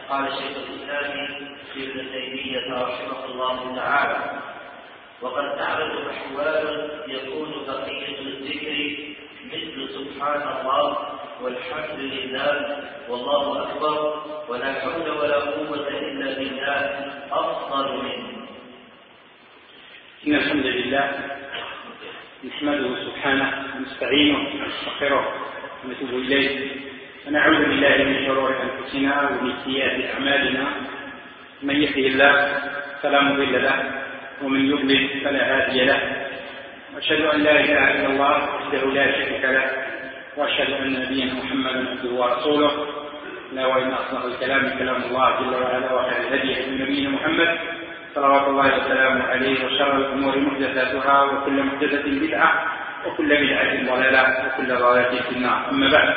قال شيخ الإسلام ابن تيمية رحمه الله تعالى: وقد تعرض أحوال يكون بقية الذكر مثل سبحان الله والحمد لله والله أكبر ولا حول ولا قوة إلا بالله أفضل منه. إن الحمد لله نحمده سبحانه ونستعينه ونستغفره ونتوب إليه ونعوذ بالله من شرور أنفسنا ومن سيئات أعمالنا. من يهده الله فلا مضل له ومن يضلل فلا هادي له، وأشهد أن لا إله إلا الله وحده لا شريك له، وأشهد أن نبينا محمدا عبده ورسوله. لا وإن أصدق الكلام كلام الله جل وعلا، وخير الهدي هدي نبينا محمد صلوات الله وسلامه عليه، وشر الأمور محدثاتها وكل محدثة بدعة وكل بدعة ضلالة وكل ضلالة في النار. أما بعد،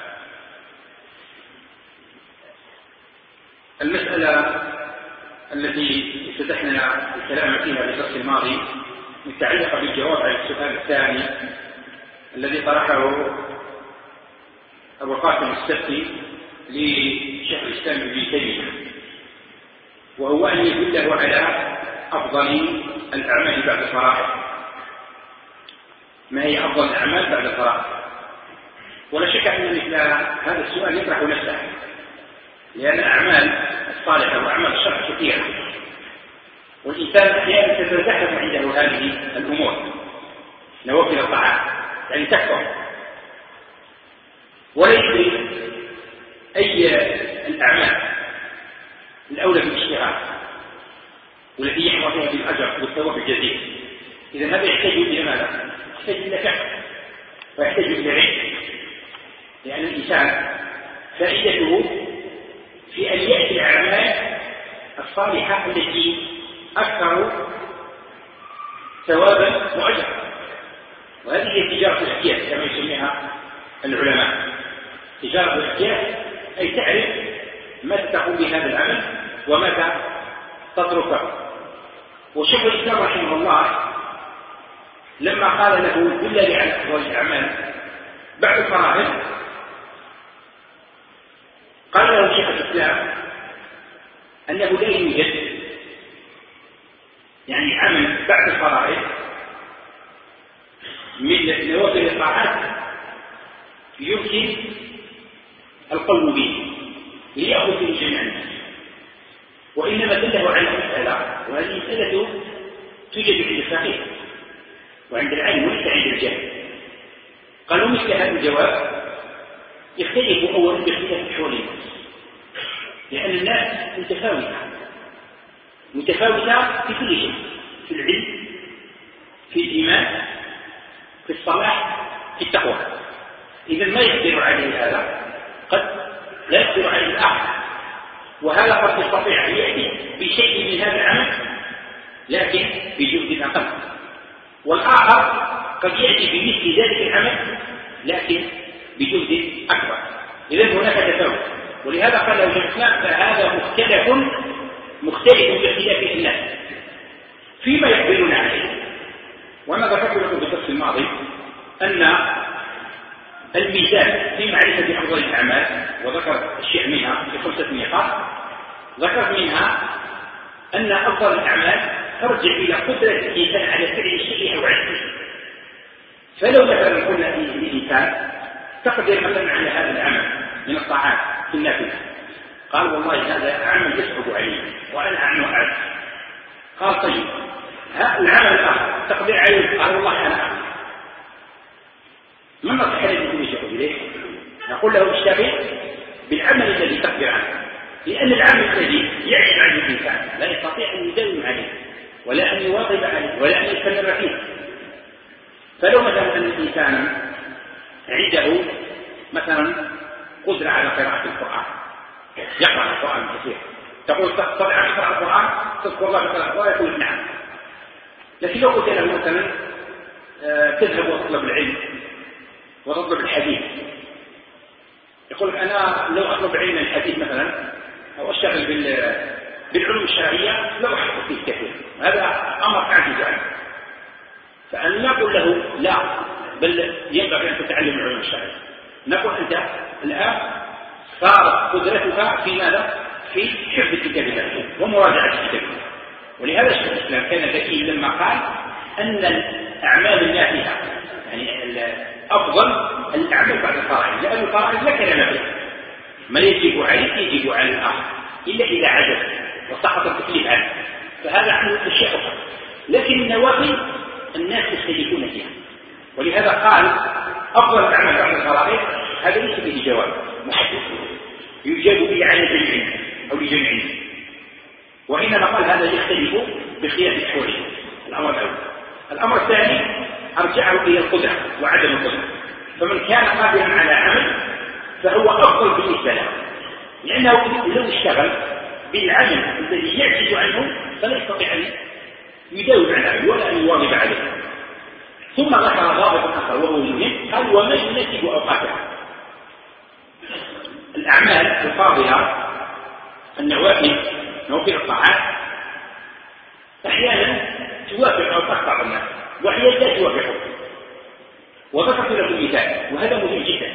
المسألة التي افتتحنا الكلام فيها في الدرس الماضي متعلقة بالجواب على السؤال الثاني الذي طرحه أبو القاسم السبتي لشيخ الإسلام ابن تيمية، وهو أن يدله على أفضل الأعمال بعد الفرائض. ما هي أفضل الأعمال بعد الفرائض؟ ولا شك أن مثل هذا السؤال يطرح نفسه، لأن الأعمال الصالحة وأعمال الشرع كثيرة، والإنسان أحيانا تتزحف عنده هذه الأمور، نوافل الطاعات يعني تكثر، ولا يدري أي الأعمال الأولى بالاشتغال والتي يحظى فيها بالأجر والثواب الجزيل. إذا هذا يحتاج إلى ماذا؟ يحتاج إلى فهم ويحتاج إلى علم، لأن الإنسان فائدته في أن يأتي الأعمال الصالحة التي أكثر ثوابا وأجرا، وهذه هي تجارة الأكياس كما يسميها العلماء. تجارة الأكياس أي تعرف متى تقوم بهذا العمل ومتى تتركه. وشيخ الإسلام رحمه الله لما قال له دلني على أفضل الأعمال بعد الفرائض، قال له شيخ الإسلام أنه لا يوجد يعني عمل بعد الفرائض من نوافل الطاعات يمكن القول به ليأخذ به جميع الناس، وإنما دله على مسألة، وهذه المسألة توجد عند الفقيه وعند العلم وليس عند الجاهل. قالوا مثل هذا الجواب يختلف أولا باختلاف أحوال الناس، لأن الناس متفاوتة في كل شيء، في العلم، في الإيمان، في الصلاح، في التقوى. إذا ما يقدر عليه هذا قد لا يقدر عليه الآخر، وهذا قد يستطيع أن يأتي بشيء من هذا العمل لكن بجهد أقل، والآخر قد يأتي بمثل ذلك العمل لكن بجهد أكبر. إذا هناك تفاوت، ولهذا قال له الإسلام فهذا مختلف باختلاف الناس فيما يقبلون عليه. وأنا ذكرت لكم في الدرس الماضي أن الميزان في معرفة أفضل الأعمال، وذكر الشيء منها في 5 نقاط. ذكرت منها أن أفضل الأعمال ترجع إلى قدرة الإنسان على فعل الشيء أو عجزه. فلو مثلا قلنا للإنسان تقدر مثلا على هذا العمل من الطاعات في النافلة، قال والله هذا عمل يصعب علي وأنا عنه أعجز. قال طيب العمل الآخر تقدر عليه، قال والله أنا أعجز. من نصح الذي يوجه إليه؟ نقول له اشتغل بالعمل الذي تقدر عليه، لأن العمل الذي يعجز عن الإنسان لا يستطيع أن يداوم عليه ولا أن يواظب عليه ولا أن يستمر فيه. فلو مثلا أن الإنسان عنده مثلا قدرة على قراءة القرآن، يقرأ القرآن كثير، تقول تستطيع أن تقرأ القرآن، تذكر الله في القرآن، يقول نعم. لكن لو قلت له مثلا تذهب وتطلب العلم وتطلب الحديث، يقول أنا لو أطلب علم الحديث مثلا أو أشتغل بالعلوم الشرعية لو أحفظ فيه كثير، هذا أمر أعجز عنه. فأن نقول له لا، بل ينبغي أن تتعلم العلوم الشرعية. نقول أنت الآن صارت قدرتك في ماذا؟ في حفظ كتاب الله ومراجعة كتاب الله. ولهذا شيخ الإسلام كان ذكيا لما قال أن الأعمال النافعة يعني أفضل الأعمال بعد الفرائض، لأن الفرائض لا كلام فيها، ما يجب عليك يجب على الآخر إلا إذا عجز وسقط التكليف عنه، فهذا عنه الشيء أخر. لكن النوافل الناس يختلفون فيها، ولهذا قال أفضل الأعمال بعد الفرائض هذا ليس به جواب محدد يجاب به على جميع أو لجميع الناس، وإنما قال هذا يختلف بخلاف أحواله. الأمر الأول. الأمر الثاني أرجعه إلى القدرة وعدم القدرة، فمن كان قادرا على عمل فهو أفضل بالنسبة له، لأنه لو اشتغل بالعمل الذي يعجز عنه فلا يستطيع أن يداوم على عمله ولا أن يواظب عليه. ثم ذكر ضابط آخر وهو المهم، قال وما يناسب أوقاته. الأعمال الفاضلة النوافل نوافل الطاعات أحيانا توافق أوقات بعض الناس وأحيانا لا توافقه. وذكرت لكم مثال وهذا مهم جدا.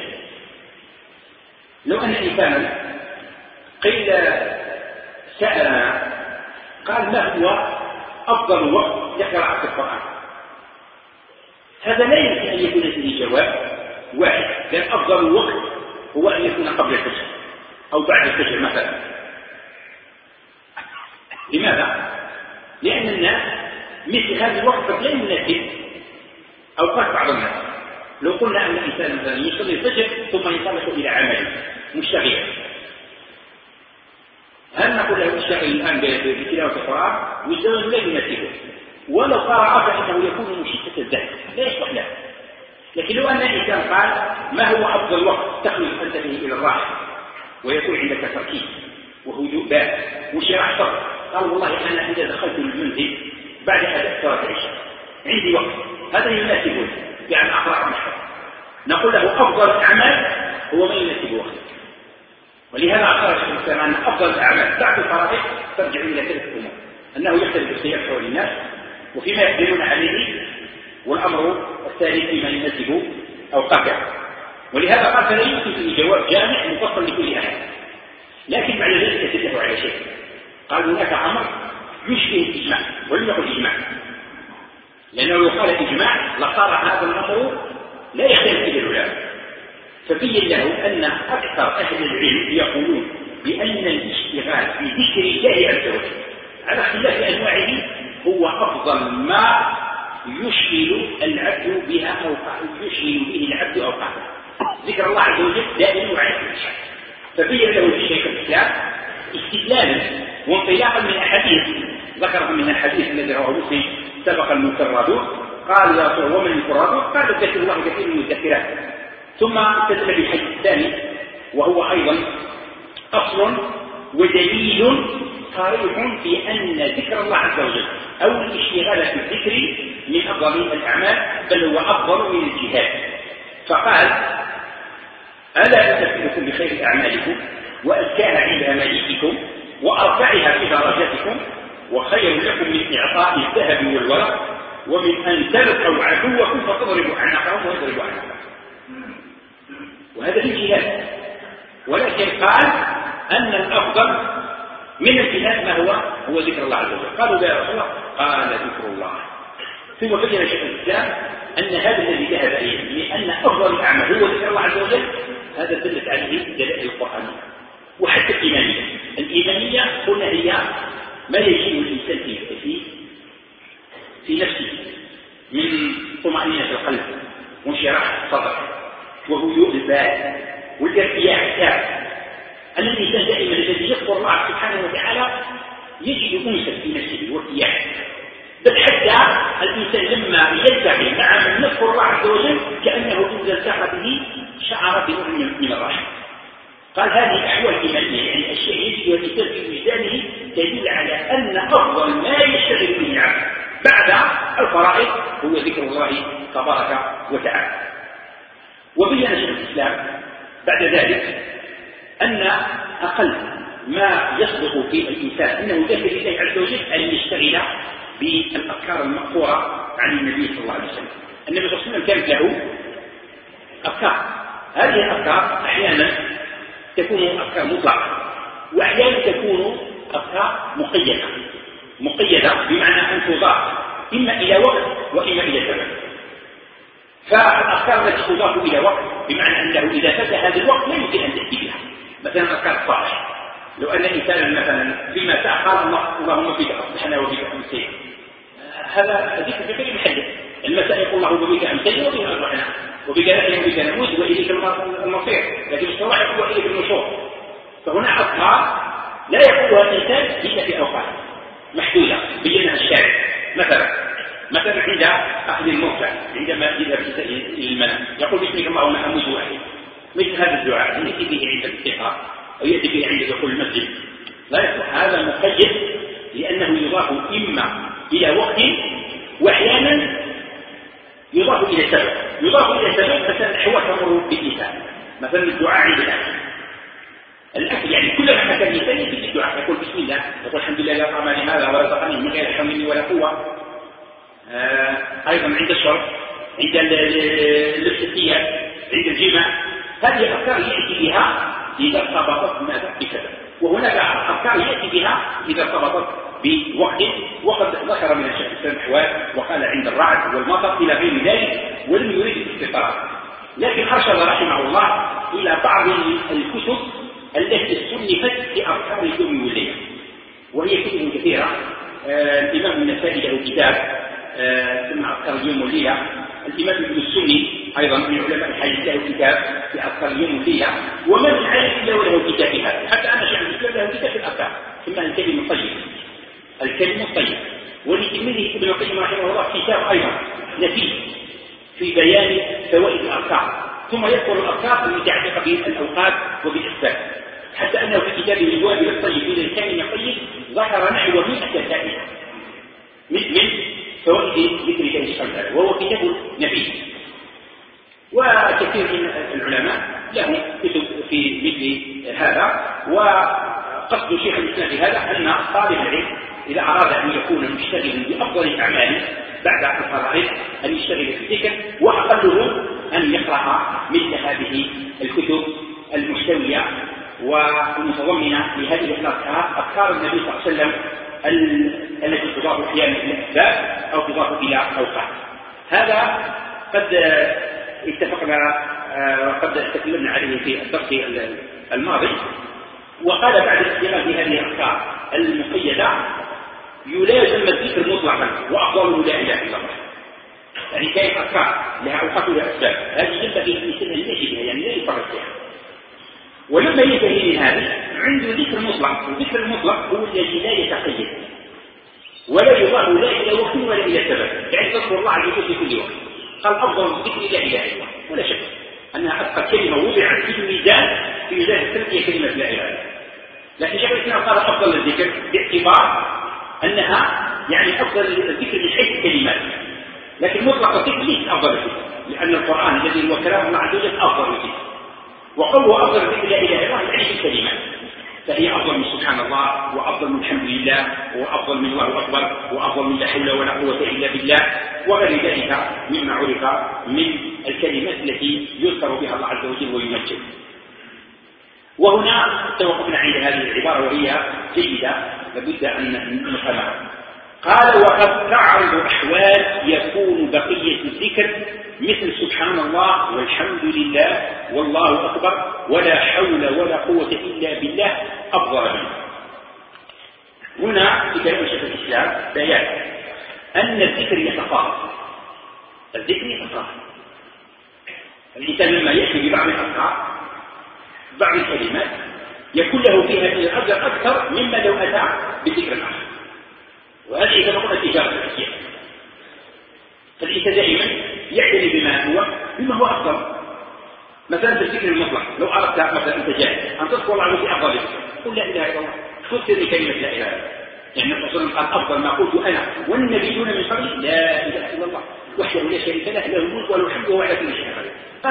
لو أن إنسانا قيل سألنا قال ما هو أفضل وقت لقراءة القرآن، هذا لا يمكن أن يكون فيه جواب واحد، لأن أفضل وقت هو أن يكون قبل الفجر أو بعد الفجر مثلا. لماذا؟ لأن الناس مثل هذا الوقت قد لا يناسب أوقات بعض الناس. لو قلنا أن الإنسان مثلا يصلي الفجر ثم ينطلق إلى عمله مشتغلا، هل نقول له اشتغل الآن بتلاوة القرآن والزمن لا يناسبه، ولو قرأ فإنه يكون مشتت الذهن لا يصلح له. لكن لو أن الإنسان قال ما هو أفضل وقت تخلص أنت به إلى الراحة ويكون عندك تركيز وهدوء بال وشراح صدر، قال والله أنا إذا دخلت المنزل بعد أداء صلاة العشاء عندي وقت هذا يناسبه يعني أقرأ محفظ، نقول له أفضل الأعمال هو ما يناسب وقتك. ولهذا أخرج الإسلام أن أفضل الأعمال بعد الفرائض ترجع إلى ثلاث أمور: أنه يختلف الخلاف حول الناس وفيما يقدرون عليه، والأمر الثاني فيما يناسب أوقاته. ولهذا قال فلا يمكن فيه جواب جامع مفصل لكل آية، لكن بعد ذلك تتفق على شيء. قال هناك أمر يشبه الإجماع، ولم يقل إجماع، لأنه لو قال إجماع لصار هذا الأمر لا يختلف فيه العلماء. فبين له أن أكثر أهل العلم يقولون بأن الاشتغال في ذكر الله عز وجل على اختلاف أنواعه هو أفضل ما يشغل العبد بها أو يشغل به العبد أوقاته. ذكر الله عز وجل دائما وعلى كل شيء. فبين له الشيخ الإسلام استدلالا وانطلاقا من أحاديث ذكرها من الحديث الذي رواه مسلم سبق المفردون، قال يا رسول الله ومن المفردون؟ قال ذكر الله كثير من الذكرات. ثم استدل بالحديث الثاني وهو أيضا أصل ودليل صريح في أن ذكر الله عز وجل أو الاشتغال في الذكر من أفضل الأعمال، بل هو أفضل من الجهاد. فقال ألا أنبئكم بخير أعمالكم وأزكاها عند مليككم وأرفعها في درجاتكم وخير لكم من إعطاء الذهب والورق ومن أن تلقوا عدوكم فتضربوا أعناقهم ويضربوا أعناقهم. وهذا في الجهاد، ولكن قال أن الأفضل من الجهاد ما هو ذكر الله عز وجل. قالوا يا رسول الله، قال ذكر الله. ثم بين شيخ الإسلام أن هذا الذي ذهب إليه لأن أفضل الأعمال هو ذكر الله عز وجل، هذا دلت عليه دلائل القرآنية وحتى الإيمانية. الإيمانية قلنا هي ما يجيء الإنسان في نفسه من طمأنينة القلب وانشراح الصدر وهدوء البال والارتياح التام. أن الإنسان دائما الذي يذكر الله سبحانه وتعالى يجد أنسا في نفسه وارتياح، بل حتى الإنسان لما يلتقي مع من يذكر الله عز وجل كأنه إذا التقى به شعر بنوع من الراحة. قال هذه أحوال إيمانية، يعني أشياء يجدها الإنسان في وجدانه تدل على أن أفضل ما يشتغل به العبد بعد الفرائض هو ذكر الله تبارك وتعالى. وبين شيخ الإسلام بعد ذلك أن أقل ما يصدق في الإنسان أنه ذكر الله عز وجل أن يشتغل بالأفكار المأثورة عن النبي صلى الله عليه وسلم. النبي صلى الله عليه وسلم كانت له أفكار، هذه الأفكار أحيانا تكون أفكار مطلقة وأحيانا تكون أذكار مقيدة بمعنى أن تضاف إما إلى وقت وإما إلى زمن. فالأذكار التي تضاف إلى وقت بمعنى أنه إذا فات هذا الوقت لا يمكن أن تأتي بها، مثلا أذكار الصباح، لو أن إنسانا مثلا فيما قال اللهم بك أصبحنا وبك أمسينا، هذا ذكر في غير محله. المساء يقول اللهم بك أمسينا وبك أصبحنا وبك نحيا وبك نموت وإليك المصير، لكن الصباح يقول وإليك النشور. فهنا أذكار لا يقولها الإنسان إلا في أوقات محدودة بينها الشارع. مثلا عند أخذ الموتى، عندما يذهب إلى المنام يقول باسمك اللهم أموت وأحيا، مثل هذا الدعاء يأتي به عند الاستيقاظ أو يأتي به عند دخول المسجد لا يصح، هذا مقيد لأنه يضاف إما إلى وقت وأحيانا يضاف إلى سبب. مثلا حوار تمر بالإنسان، مثلا الدعاء عند الأكل يعني كلما حكى الإنسان يأتي الدعاء يقول بسم الله، يقول الحمد لله لا طعمني هذا ورزقني من غير حول مني ولا قوة. أيضا عند الشرب، عند الاستثياب، عند الجماع، هذه أفكار يأتي بها إذا ارتبطت بسبب، وهناك أفكار يأتي بها إذا ارتبطت بوقت. وقد ذكر من الشيخ الإسلام أحوال وقال عند الرعد والمطر إلى غير ذلك ولم يريد الاستطراد، لكن أرشد رحمه الله إلى بعض الكتب التي صنفت في أفكار اليوم والليلة، وهي كتب كثيرة. الإمام النسائي له كتاب ثم أذكار اليوم والليلة. الإمام ابن السني أيضا من علماء الحديث له كتاب في أذكار اليوم والليلة، وما من عالم إلا وله كتاب في هذا. حتى أن شيخ الإسلام له كتاب في الأذكار ثم الكلم الطيب. ولتلميذه ابن القيم رحمه الله كتاب أيضا نفيس في بيان فوائد الأذكار، ثم يذكر الأذكار المتعلقة بالأوقات وبالأسباب، حتى أنه في كتابه الوابل الطيب إلى الكلم الطيب ذكر نحو 100 فائدة من فوائد ذكر الله سبحانه وتعالى، وهو كتاب نفيس. وكثير من العلماء لهم كتب في مثل هذا. وقصد شيخ الإسلام في هذا أن طالب العلم إذا أراد أن يكون مشتغلا بأفضل الأعمال بعد الفرائض أن يشتغل في الذكر، وأقله أن يقرأ مثل هذه الكتب المحتوية والمتضمنة لهذه الأذكار، أذكار النبي صلى الله عليه وسلم التي تضاف أحيانا إلى أسباب أو تضاف إلى أوقات. هذا قد اتفقنا وقد تكلمنا عليه في الدرس الماضي. وقال بعد الاستغلال بهذه الأذكار المقيدة يلازم الذكر مطلقا وأفضله لا إله إلا الله. يعني كاين أذكار لها أوقات ولها أسباب، هذه ينبغي الإنسان أن يأتي بها، يعني لا يفرط فيها. ولما ينتهي من هذه عنده ذكر مطلق، والذكر المطلق هو الذي لا يتقيد ولا يضاف لا إلى وقت ولا إلى سبب، يعني تذكر الله عز وجل في كل وقت. قال أفضل الذكر لا إله إلا الله، ولا شك أنها أثقل كلمة وضعت في الميزان السنة هي كلمة لا إله إلا الله. لكن شيخ الإسلام قال أفضل الذكر باعتبار أنها يعني أفضل الذكر من حيث الكلمات، لكن مطلق الذكر ليس أفضل الذكر، لأن القرآن الذي هو كلام الله عز وجل أفضل الذكر، وقوله أفضل الذكر لا إله إلا الله يعني الكلمات، فهي أفضل من سبحان الله، وأفضل من الحمد لله، وأفضل من الله أكبر، وأفضل من لا حول ولا قوة إلا بالله، وغير ذلك مما عرف من الكلمات التي يذكر بها الله عز وجل ويمجد. وهنا توقفنا عند هذه العبارة وهي جيدة لابد أن نفهمها. قال وقد تعرض أحوال يكون بقية الذكر مثل سبحان الله والحمد لله والله أكبر ولا حول ولا قوة إلا بالله أفضل منه. هنا في كلام شيخ الإسلام بيان أن الذكر يتفاضل. الإنسان لما يأتي ببعض الأذكار بعض الكلمات يكون له فيها من الأجر أكثر مما لو أتى بذكر آخر، وهذه كما قلنا تجارة الأشياء. فالإنسان دائما يعتني بما هو أفضل. مثلا في الذكر المطلق لو أردت مثلا أنت جاهز أن تذكر الله عز وجل أفضل قل لا إله إلا الله، تكثر لكلمة لا إله إلا الله، يعني الرسول صلى الله عليه وسلم قال أفضل ما قلت أنا والنبيون من قبلي لا إله إلا الله وحده لا شريك له له الملك وله الحمد وهو على كل شيء قدير. قال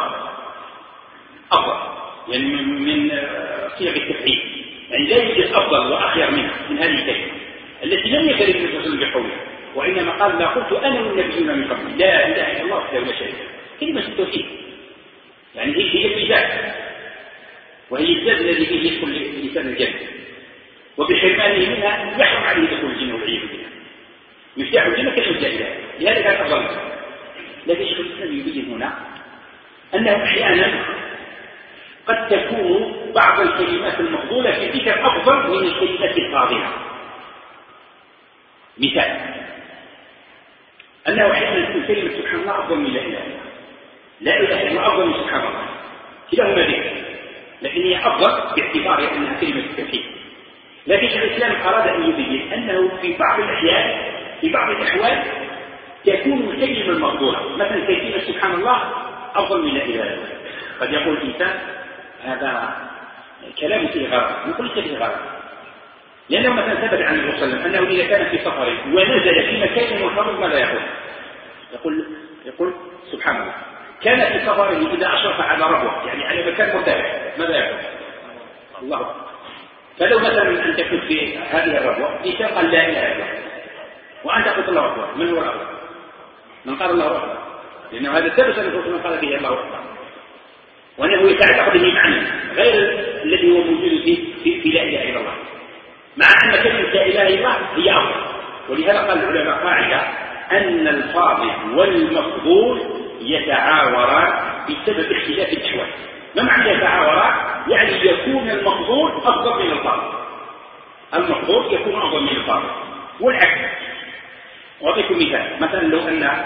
أفضل يعني من صيغ التفعيل، يعني لا يوجد أفضل وأخير من هذه الكلمة التي لم يكن النبي صلى الله عليه وسلم بقوله، وإنما قال ما قلت أنا والنبيون من قبلي لا إله إلا الله وحده لا شريك له، كلمة التوحيد. يعني هي الميزان، وهي الزاد الذي فيه يدخل الإنسان الجنة، وبحرمانه منها يحرم عليه دخول الجنة والعياذ بالله. مفتاح الجنة كلمة لا إله، لهذا كان أفضل. لكن شيخ الإسلام يبين هنا أنه أحيانا قد تكون بعض الكلمات المفضولة في الذكر أفضل من الكلمات الفاضلة. مثال أنه أحيانا تكون كلمة سبحان الله أفضل من لا إله إلا الله، لا إله إلا الله أفضل من سبحان الله، كلاهما ذكر، لكن هي أفضل باعتبار أنها كلمة التوحيد. لكن شيخ الإسلام أراد أن يبين أنه في بعض الأحيان في بعض الأحوال تكون الكلمة المفضولة، مثلا كلمة سبحان الله أفضل من لا إله إلا الله. قد يقول الإنسان هذا كلام فيه غرض، نقول ليس فيه غرض، لأنه مثلا ثبت عن النبي صلى الله عليه وسلم أنه إذا كان في سفر ونزل في مكان منخفض ماذا يقول سبحان الله. كان في سفره إذا أشرف على ربوة يعني على مكان مرتفع ماذا يقول؟ الله أكبر. فلو مثلا أن تكون في هذه الربوة إنسان قال لا إله إلا الله وأنت قلت الله أكبر، من هو الأفضل؟ من قال الله أكبر، لأنه هذا ثبت أن الرسول قال به الله أكبر، وأنه يتعلق به معنى غير الذي هو موجود في لا إله إلا الله، مع أن كلمة لا إله إلا الله هي أفضل. ولهذا قال العلماء قاعدة أن الفاضل والمفضول يتعاوران بسبب اختلاف الأحوال. ما معنى يتعاوران؟ يعني يكون المفضول أفضل من الفاضل، المفضول يكون أفضل من الفاضل، والعكس. أعطيكم مثال، مثلا لو أن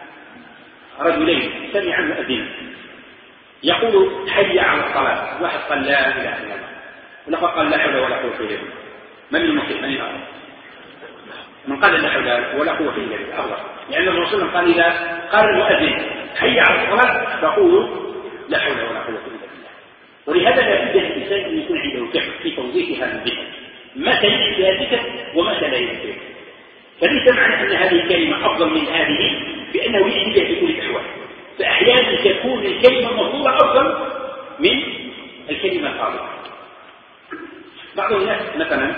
رجلين سمع المؤذن يقول حي على الصلاة، واحد قال لا إله إلا الله والآخر قال لا حول ولا قوة إلا بالله، من المسلم من الأفضل؟ من قال لا حول ولا قوة إلا بالله أفضل، لأن الرسول قال إذا قال المؤذن حي على الصلاة فقولوا لا حول ولا قوة إلا بالله. ولهذا لا بد للإنسان أن يكون عنده فهم في توظيف هذا الذكر، متى يأتي الذكر ومتى لا يأتي. فليس معنى أن هذه الكلمة أفضل من هذه بأنه يأتي بها في كل الأحوال، فأحيانا تكون الكلمة المفضولة أفضل من الكلمة الفاضلة. بعض الناس مثلا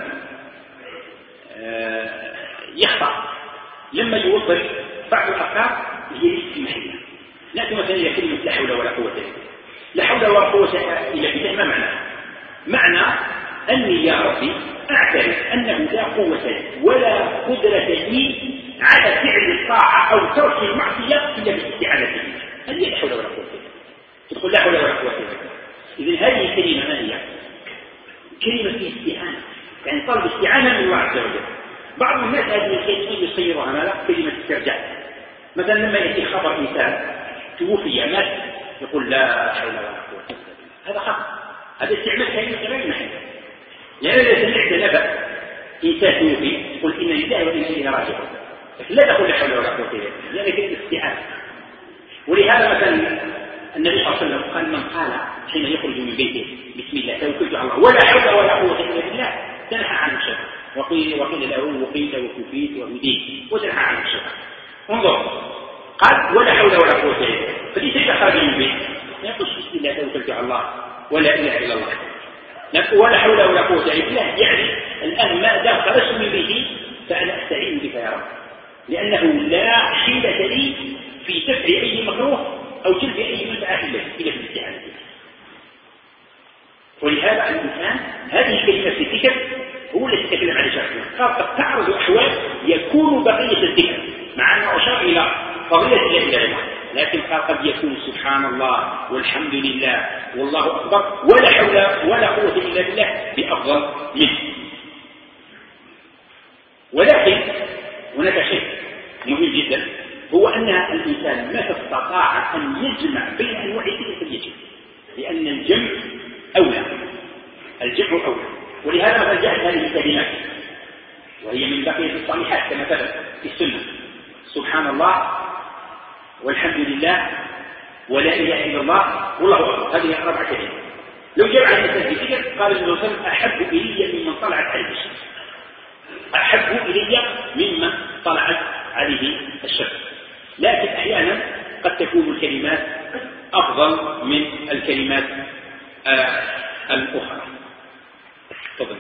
يخطأ لما يوصل بعض الأفكار هي ليست في محلها. لكن مثلا إذا كلمة لا حول ولا قوة إلا بالله، لا حول ولا قوة إلا بالله ما معناه؟ معنى أني يا ربي أعترف أنه لا قوة ولا قدرة لي على فعل الطاعة أو ترك المعصية إلا بالاستعانة بالله. هذه لا حول ولا قوة إلا بالله، تقول لا حول ولا قوة إلا بالله. إذن هذه الكلمة ما هي؟ كلمة الاستعانة، يعني طلب استعانة من الله عز وجل. بعض الناس هذه الكلمة يصيرها ماذا؟ كلمة استرجاع. مثلا لما يأتي خبر إنسان توفي مات يقول لا حول ولا قوة إلا بالله، هذا خطأ، هذا استعمال كلمة غير محلها. يعني إذا سمعت نبأ إنسان توفي قل إن لله وإنا إليه راجعون، لكن لا تقول لا حول ولا قوة إلا بالله، لأن كلمة استعانة. ولهذا مثلا النبي صلى الله عليه وسلم قال من قال حين يخرج من بيته بسم الله توكلت على الله ولا حول ولا قوة إلا بالله تنحى عن الشر، وقيل له وقيل وكفيت وهديت وتنحى عن الشر. انظر، قال ولا حول ولا قوة إلا بالله، فليس إذا خرج من بيته يقول بسم الله توكلت على الله ولا إله إلا الله ولا حول ولا قوة إلا بالله، يعني الآن ما دام خرجت من بيتي فأنا أستعين بك يا رب، لأنه لا حيلة لي في دفع أي مكروه أو جلب أي منفعة إلا بالاستعانة به. ولهذا الإنسان هذه كلمة الذكر هو الذي تكلم عن شرحه، قد تعرض أحوال يكون بقية الذكر مع أنه أشار إلى فضيلة لا إله إلا الله، لكن قد يكون سبحان الله والحمد لله والله أكبر ولا حول ولا قوة إلا بالله بأفضل منه. ولكن هناك شيء مهم جدا، هو أن الإنسان متى استطاع أن يجمع بين أنواع الذكر فليجمع، لأن الجمع أولى، الجمع أولى. ولهذا مثلا جاءت هذه الكلمات وهي من بقية الصالحات كما ثبت في السنة، سبحان الله والحمد لله ولا إله إلا الله والله أكبر، هذه 4 كلمات. لو جمع الإنسان في ذكر قال النبي صلى الله عليه وسلم أحب إلي ممن طلعت عليه الشمس، أحب إلي ممن طلعت عليه الشمس. لكن أحيانا قد تكون الكلمات أفضل من الكلمات الأخرى. تفضل.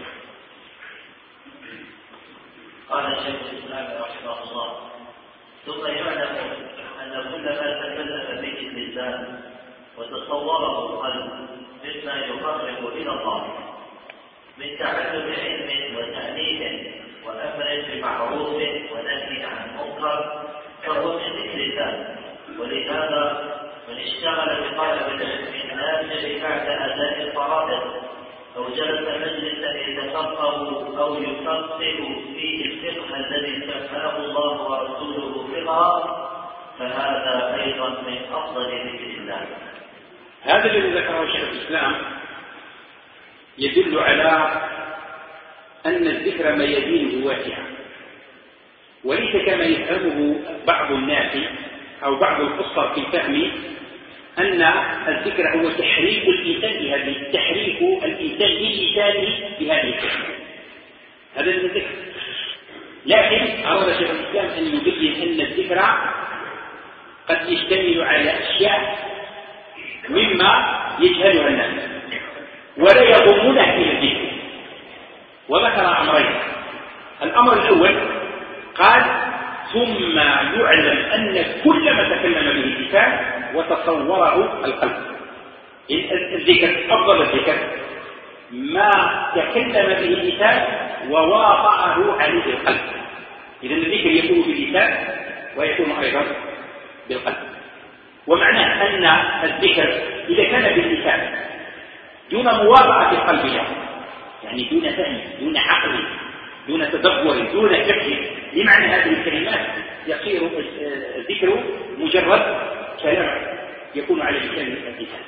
قال الشيخ الإسلام رحمه الله: ثم يعلم أن كل ما تكلم به اللسان وتصوره القلب مما يقرب إلى الله من تعلم علم وتأليف وأمر بمعروف ونهي عن المنكر فهو من ذكر الله. ولهذا من اشتغل بطلب العلم النافع بعد أداء الفرائض أو جلس مجلسا يتفقه أو يفقه فيه الفقه الذي سماه الله ورسوله فقها فهذا أيضا من أفضل ذكر الله. هذا الذي ذكره شيخ الإسلام يدل على أن الذكر ميادينه واسعة، وليس كما يفهمه بعض الناس أو بعض القصر في فهم أن الذكر هو تحريك الإنسان بهذه تحريك الإنسان بلسانه بهذه الكلمة. هذا من الذكر. لكن أراد شيخ الإسلام أن يبين أن الذكر قد يشتمل على أشياء مما يجهلها الناس ولا يضمونه إلى الذكر، وذكر أمرين. الأمر الأول قال ثم يعلم أن كل ما تكلم به اللسان وتصوره القلب. الذكر أفضل الذكر ما تكلم به اللسان وواطأه عليه القلب. إذن الذكر يكون باللسان ويكون أيضا بالقلب. ومعناه أن الذكر إذا كان باللسان دون مواطأة القلب له، يعني دون فهم دون عقل دون تدبر دون فكر لمعنى هذه الكلمات، يصير الذكر مجرد كلام يكون على لسان اللسان.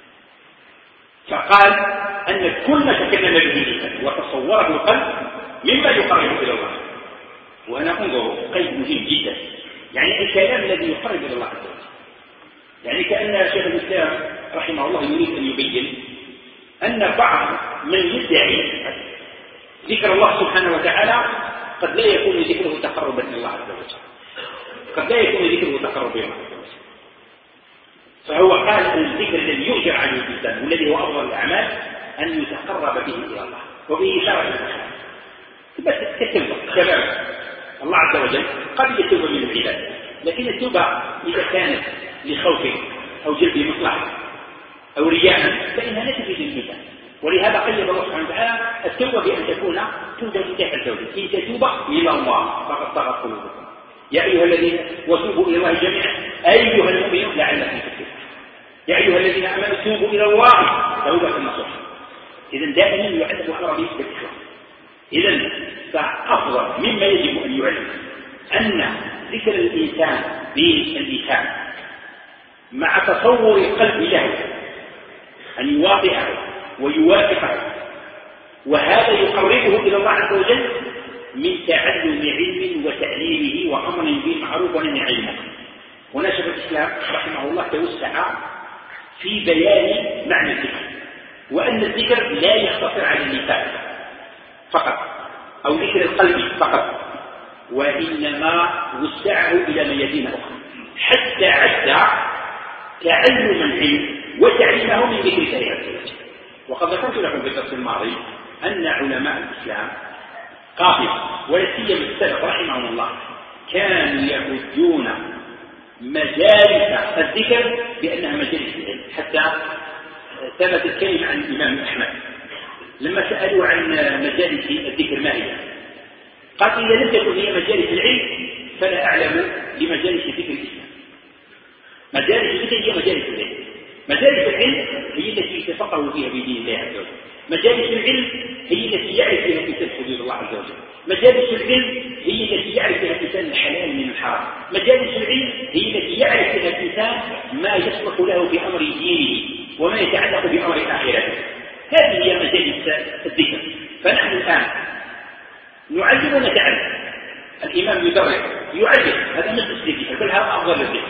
فقال أن كل ما تكلم به اللسان وتصوره القلب مما يقرب إلى الله. وأنا أنظر قيد مهم جدا، يعني الكلام الذي يقرب إلى الله عز وجل. يعني كأن شيخ الإسلام رحمه الله يريد أن يبين أن بعض من يدعي ذكر الله سبحانه وتعالى قد لا يكون ذكره تقربا إلى الله عز وجل، قد لا يكون ذكره تقربا إلى الله عز وجل. فهو قال أن الذكر الذي يؤجر عليه الإنسان والذي هو أفضل الأعمال أن يتقرب به إلى الله، وبه إشارة إلى الخير. بس كالتوبة تماما، الله عز وجل قبل التوبة من العباد، لكن التوبة إذا كانت لخوف أو جلب مصلحة أو رياء فإنها لا تفيد الإنسان. ولهذا قيد الله سبحانه وتعالى التوبة بأن تكون توبة لله عز وجل. إن تتوبوا إلى الله فقد طغت قلوبكم يا أيها الذين وتوبوا إلى الله جميعا أيها المؤمنون لعلكم تفلحون يا أيها الذين آمنوا توبوا إلى الله توبة نصوحا. إذن دائما يعتبر أمر بالإخلاص. إذن فأفضل مما يجب أن يعلم أن ذكر الإنسان باللسان مع تصور القلب له أن يواطئه ويوافقه، وهذا يقربه إلى الله عز وجل من تعلم علم وتعليمه وأمر بالمعروف ونهي عن المنكر. هنا شيخ الإسلام رحمه الله توسع في بيان معنى الذكر، وأن الذكر لا يقتصر على اللسان فقط أو ذكر القلب فقط، وإنما وسعه إلى ميادين أخرى حتى عد تعلم العلم وتعليمه من ذكر الله عز وجل. وقد ذكرت لكم في الدرس الماضي أن علماء الإسلام قافلة ولا سيما السلف رحمهم الله كانوا يعدون مجالس الذكر بأنها مجالس العلم، حتى ثبتت كلمة عن الإمام أحمد لما سألوا عن مجالس الذكر ما هي، قال إذا لم تكن هي مجالس العلم فلا أعلم لمجالس ذكر الإسلام. مجالس الذكر هي مجالس العلم. مجالس العلم هي التي يتفقه فيها بدين الله عز وجل. مجالس العلم هي التي يعرف فيها الإنسان حدود الله عز وجل. مجالس العلم هي التي يعرف فيها الإنسان الحلال من الحرام. مجالس العلم هي التي يعرف فيها الإنسان ما يصلح له في أمر دينه وما يتعلق بأمر آخرته. هذه هي مجالس الذكر. فنحن الآن نعلم ونتعلم. الإمام يدرس يعلم، هذا مجلس الذكر، بل هذا أفضل الذكر.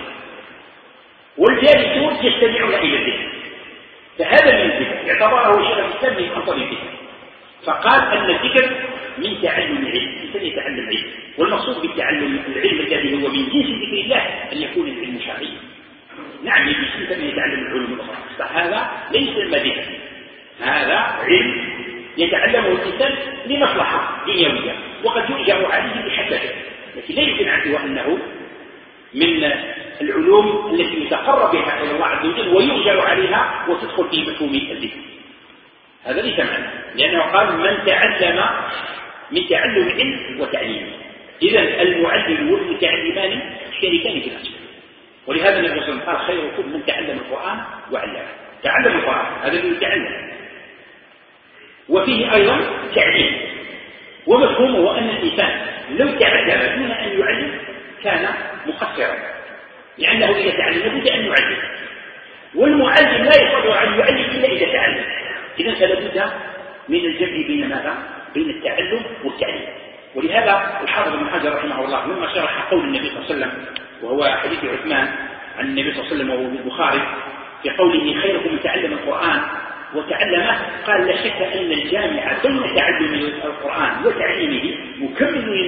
والجالسون يستمعون إلى الذكر، فهذا من الذكر اعتبره شيخ الإسلام من أفضل الذكر. فقال أن الذكر من تعلم العلم، الإنسان يتعلم علم، والمقصود بالتعلم العلم الذي هو من جنس ذكر الله أن يكون العلم شرعي. نعم يجوز الإنسان يتعلم العلوم الأخرى، فهذا ليس ذكر، هذا علم يتعلمه الإنسان لمصلحة دنيوية وقد يؤجر عليه بحسبه، لكن لا يمكن أن سوى أنه من العلوم التي يتقرب بها إلى الله عز وجل ويؤجر عليها وتدخل في مفهوم الذكر. هذا ليس معنى، لأنه قال من تعلم من تعلم العلم وتعليمه. إذا المعلم والمتعلمان شريكان في الأجر. ولهذا النبي صلى الله عليه وسلم قال خيركم من تعلم القرآن وعلمه. تعلم القرآن هذا اللي يتعلم، وفيه أيضا تعليم. ومفهومه أن الإنسان لو تعلم دون أن يعلم كان مقصرا، لأنه إذا تعلم لابد أن يعلم، والمعلم لا يستطيع أن يعلم إلا إذا تعلم. إذن فلابد من الجمع بين ماذا؟ بين التعلم والتعليم. ولهذا الحافظ ابن حجر رحمه الله لما شرح قول النبي صلى الله عليه وسلم، وهو حديث عثمان عن النبي صلى الله عليه وسلم وهو في البخاري، في قوله خيركم من تعلم القرآن وتعلمه، قال لا شك أن الجامع بين تعلم القرآن وتعليمه مكمل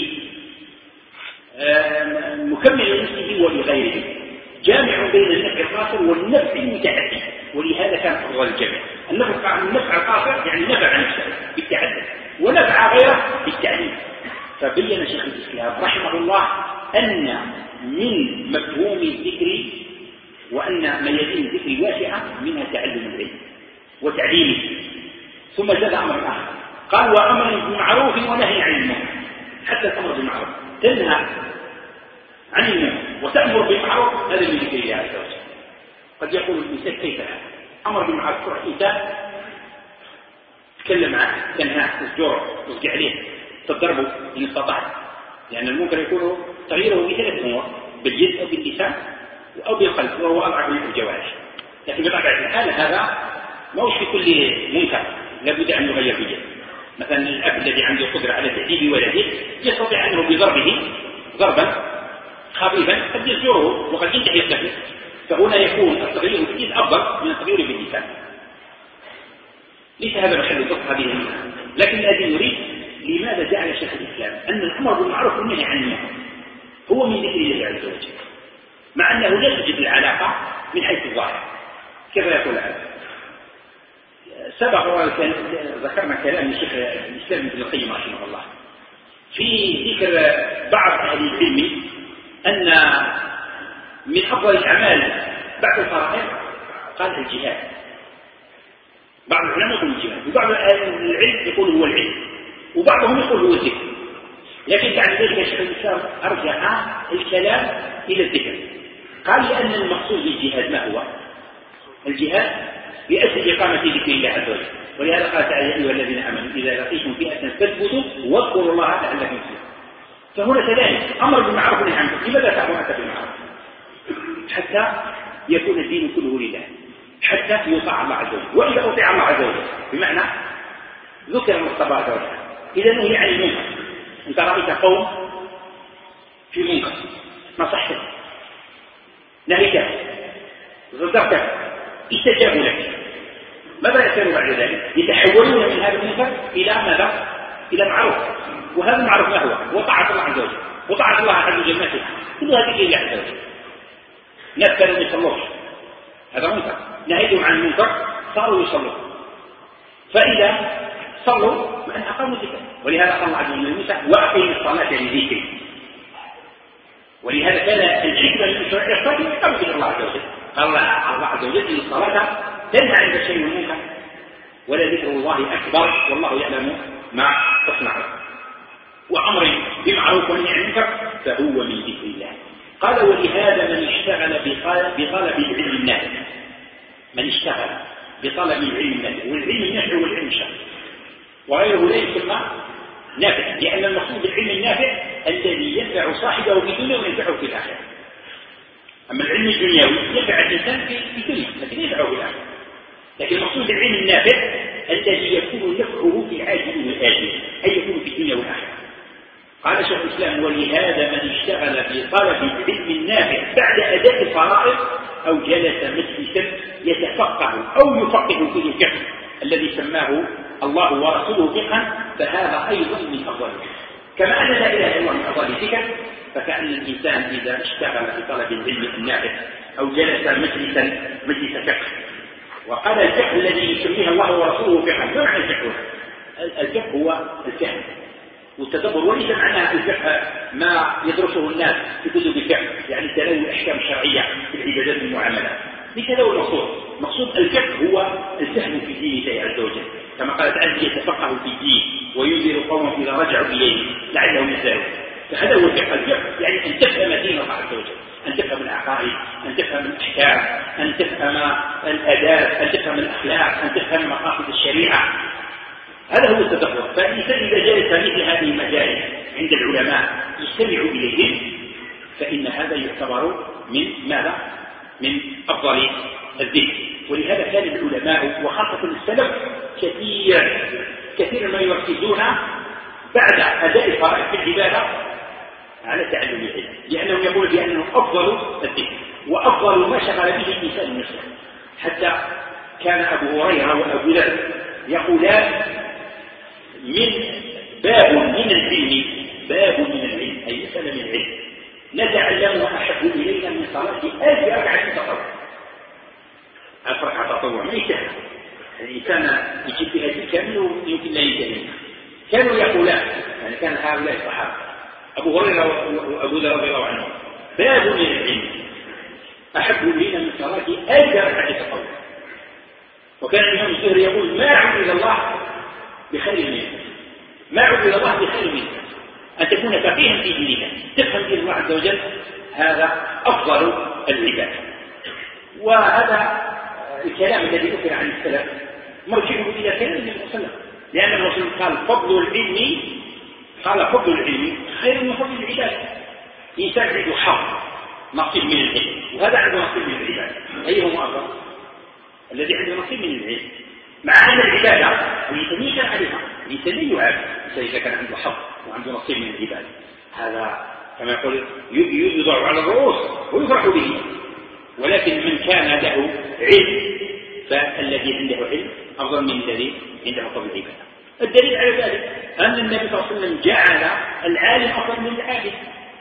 لنفسه ولغيره، جامع بين النفع القاصر والنفع المتعدي. ولهذا كان أفضل الجمع النفع القاصر، يعني نفع نفسه بالتعلم، ونفع غيره بالتعليم. فبين شيخ الإسلام رحمه الله أن من مفهوم الذكر وأن ميادين الذكر واسعة منها تعلم العلم وتعليمه. ثم زاد أمر آخر قال وأمر بالمعروف ونهي عن المنكر. حتى الأمر بالمعروف تنهى عن المنكر وتأمر بالمعروف، هذا من ذكر الله عز وجل. قد يقول الإنسان كيف هذا؟ أمر بالمعروف تروح إنسان تكلم معه تنهاه تزجره تصدق عليه تضربه إن استطعت، لأن المنكر يكون تغييره بثلاث أمور: باليد أو باللسان أو بالقلب، وهو أضعف من الجوارح. لكن بطبيعة الحال هذا ما هوش في كل منكر لابد أن يغير باليد. مثلا الأب الذي عنده قدرة على تأديب ولده يستطيع أنه بضربه ضربا خفيفا قد يزجره وقد ينتهي الطفل، فهنا يكون التغيير باليد أفضل من التغيير باللسان. ليس هذا محل ضبط هذه المنكر، لكن الذي نريد لماذا جعل شيخ الإسلام أن الأمر بالمعروف والنهي عن المنكر هو من ذكر الله عز وجل، مع أنه لا توجد العلاقة من حيث الظاهر. كيف يقول هذا؟ سبق ذكرنا كلام الشيخ الإسلام ابن القيم رحمه الله في ذكر بعض أهل العلم أن من أفضل الأعمال بعد الفرائض قال الجهاد. بعض العلماء يقول الجهاد، وبعض العلم يقول هو العلم، وبعضهم يقول هو الذكر. لكن بعد ذلك الشيخ الإسلام أرجع الكلام إلى الذكر، قال لأن المقصود بالجهاد ما هو؟ الجهاد لأجل إقامة ذكر الله عز وجل. ولهذا قال تعالى يا أيها الذين آمنوا إذا لقيتم فئة فاثبتوا واذكروا الله لعلكم تفلحون. فهنا كذلك أمر بالمعروف ونهي عن المنكر. لماذا تأمر أنت بالمعروف؟ حتى يكون الدين كله لله، حتى يطاع الله عز وجل. وإذا أطيع الله عز وجل بمعنى ذكر المصطفى عز وجل. إذا نهي عن المنكر، أنت رأيت قوم في منكر نصحته نهيته ضدرته استجابوا لك، ماذا يصير بعد ذلك؟ يتحولون من هذا المنكر إلى ماذا؟ إلى معروف. وهذا المعروف ما هو؟ وطاعة الله عز وجل. وطاعة الله عز وجل ما فيها كل هذه الله عز وجل. ناس كانوا يصلون هذا منكر، نهيتهم عن المنكر صاروا يصلون، فإذا صلوا معنى أقاموا الذكر. ولهذا قال الله عز وجل موسى وأقيم الصلاة لذكري. ولهذا كان الحكمة للمشروع الصلاة يقام ذكر الله عز وجل. قال الله عز وجل إن الصلاة تنهى عن الشيء والمنكر ولذكر الله أكبر والله يعلم ما تصنعون. وأمر بمعروف ونهي عن المنكر فهو من ذكر الله. قال ولهذا من اشتغل بطلب العلم النافع، من اشتغل بطلب العلم النافع، والعلم النافع هو العلم الشرعي وغيره لا يسمى نافع، لأن المقصود بالعلم النافع الذي ينفع صاحبه في الدنيا وينفعه في الآخرة. أما العلم الدنيوي ينفع الإنسان في الدنيا لكن ينفعه في الآخرة. لكن المقصود بالعلم النافع الذي يكون نفعه في العاجل والآجل، أي يكون في الدنيا والآخرة. قال شيخ الإسلام ولهذا من اشتغل بطلب العلم النافع بعد أداء الفرائض أو جلس مجلسا يتفقه أو يفقه فيه الفقه الذي سماه الله ورسوله فقها، فهذا أيضا من أفضل الذكر. كما أن لا إله إلا الله من أفضل الذكر، فكأن الإنسان إذا اشتغل بطلب العلم النافع أو جلس مجلس فقه. وقال الفقه الذي يسميه الله ورسوله فقها، ما معنى الفقه؟ الفقه هو الفهم والتدبر، وليس معناه الفقه ما يدرسه الناس في كتب الفقه، يعني تناول الأحكام الشرعية في العبادات والمعاملات، ليس له المقصود. مقصود الفقه هو الفهم في دين الله عز وجل، كما قال تعالى يتفقه في الدين وينذر قومه إذا رجعوا إليه لعلهم يسألون. فهذا هو الفقه. الفقه يعني أن تفهم دين الله عز وجل، أن تفهم العقائد، أن تفهم الأحكام، أن تفهم الآداب، أن تفهم الأخلاق، أن تفهم مقاصد الشريعة. هذا هو التدبر. فالإنسان إذا جلس مثل هذه المجالس عند العلماء يستمع إليهم فإن هذا يعتبر من ماذا؟ من أفضل الذكر. ولهذا كان العلماء وخاصة السلف كثيرا ما يركزون بعد أداء الفرائض في العبادة على تعلم العلم، لأنهم يقولون بأنه أفضل الذكر وأفضل ما شغل به الإنسان نفسه. حتى كان أبو هريرة وأبو ذر يقولان من باب من العلم، باب من العلم أي مسألة من العلم نتعلمها أحب إلينا من صلاة 1000 ركعة تطوع. 1000 ركعة تطوع ما يسهل الإنسان يجيب في هذه كامل يمكن لا ينتهي. كانوا يقولان يعني كان هؤلاء الصحابة أبو هريرة وأبو ذر رضي الله عنهم باب من العلم أحب إلينا من صلاة 1000 ركعة تطوع. وكان الإمام الزهري يقول ما عبد الله بخير منه، ما عبد الله بخير منه، أن تكون فقيها في دينك تفهم دين الله عز وجل، هذا أفضل العبادة. وهذا الكلام الذي ذكر عن السلف مرجعه إلى كلام النبي صلى الله عليه وسلم، لأن الرسول قال فضل العلم خير من فضل العبادة. إنسان عنده حظ نصيب من العلم وهذا عنده نصيب من العبادة، أيهما أفضل؟ الذي عنده نصيب من العلم، مع أن العبادة الإنسان يجب عليها، الإنسان لا يعاب إذا كان عنده حظ وعنده نصيب من العبادة. هذا كما يقول يوضع على الرؤوس ويفرح به. ولكن من كان له علم فالذي عنده علم أفضل من الذي عنده فضل العبادة. الدليل على ذلك أن النبي صلى الله عليه وسلم جعل العالم أفضل من العابد،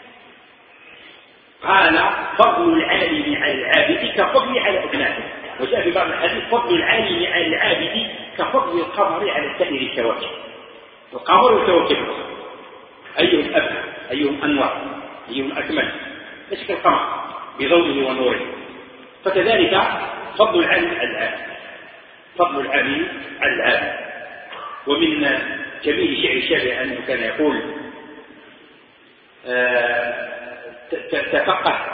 قال فضل العالم على العابد كفضل على أبنائه. وجاء في بعض الحديث فضل العالم على العابد كفضل القمر على سائر الكواكب. القمر والكواكب أيهم أبهى، أيهم أنور، أيهم أكمل، ليس كالقمر بضوءه ونوره. فكذلك فضل العالم على العابد، فضل العالم على العابد. ومن جميل شعر الشافعي أنه كان يقول تفقه،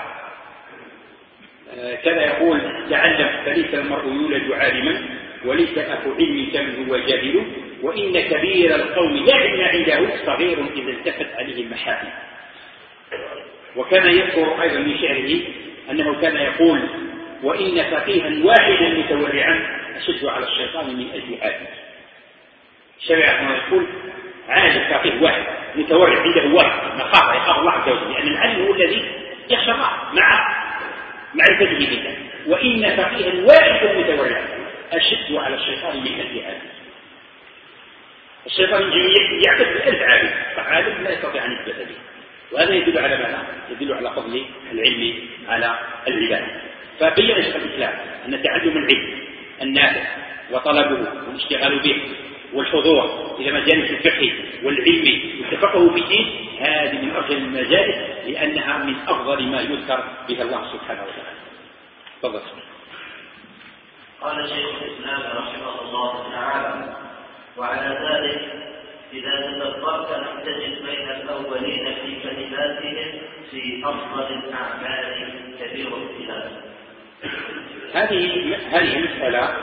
كان يقول تعلم فليس المرء يولد عالما وليس أخو علم كمن هو جاهل، وإن كبير القوم لا علم عنده صغير إذا التفت عليه المحافل. وكان يذكر أيضا من شعره أنه كان يقول وإن فقيها واحدا متورعا أشد على الشيطان من 1000 عابد. الشريعة كما يقول عالم فقيه واحد متورع عنده واحد مخافة يخاف الله عز وجل، لأن العلم هو الذي يخشى الله مع معرفته بالله. وإن فقيها واحدا متورعا أشد على الشيطان من 1000 عابد. الشيطان يعتد ب1000 عابد، فعالم لا يستطيع أن يثبت به. وهذا يدل على ماذا؟ يدل على فضل العلم على العبادة. فبين شيخ الإسلام أن تعلم العلم النافع وطلبه والاشتغال به والحضور إلى مجالس الفقه والعلم والتفقه في الدين هذه من أفضل المجالس، لأنها من أفضل ما يذكر بها الله سبحانه وتعالى. تفضل. قال شيخ الإسلام رحمه الله تعالى وعلى ذلك إذا تدبرت لم تجد بين الأولين في كلماتهم في أفضل الأعمال كبير اختلاف. هذه مسألة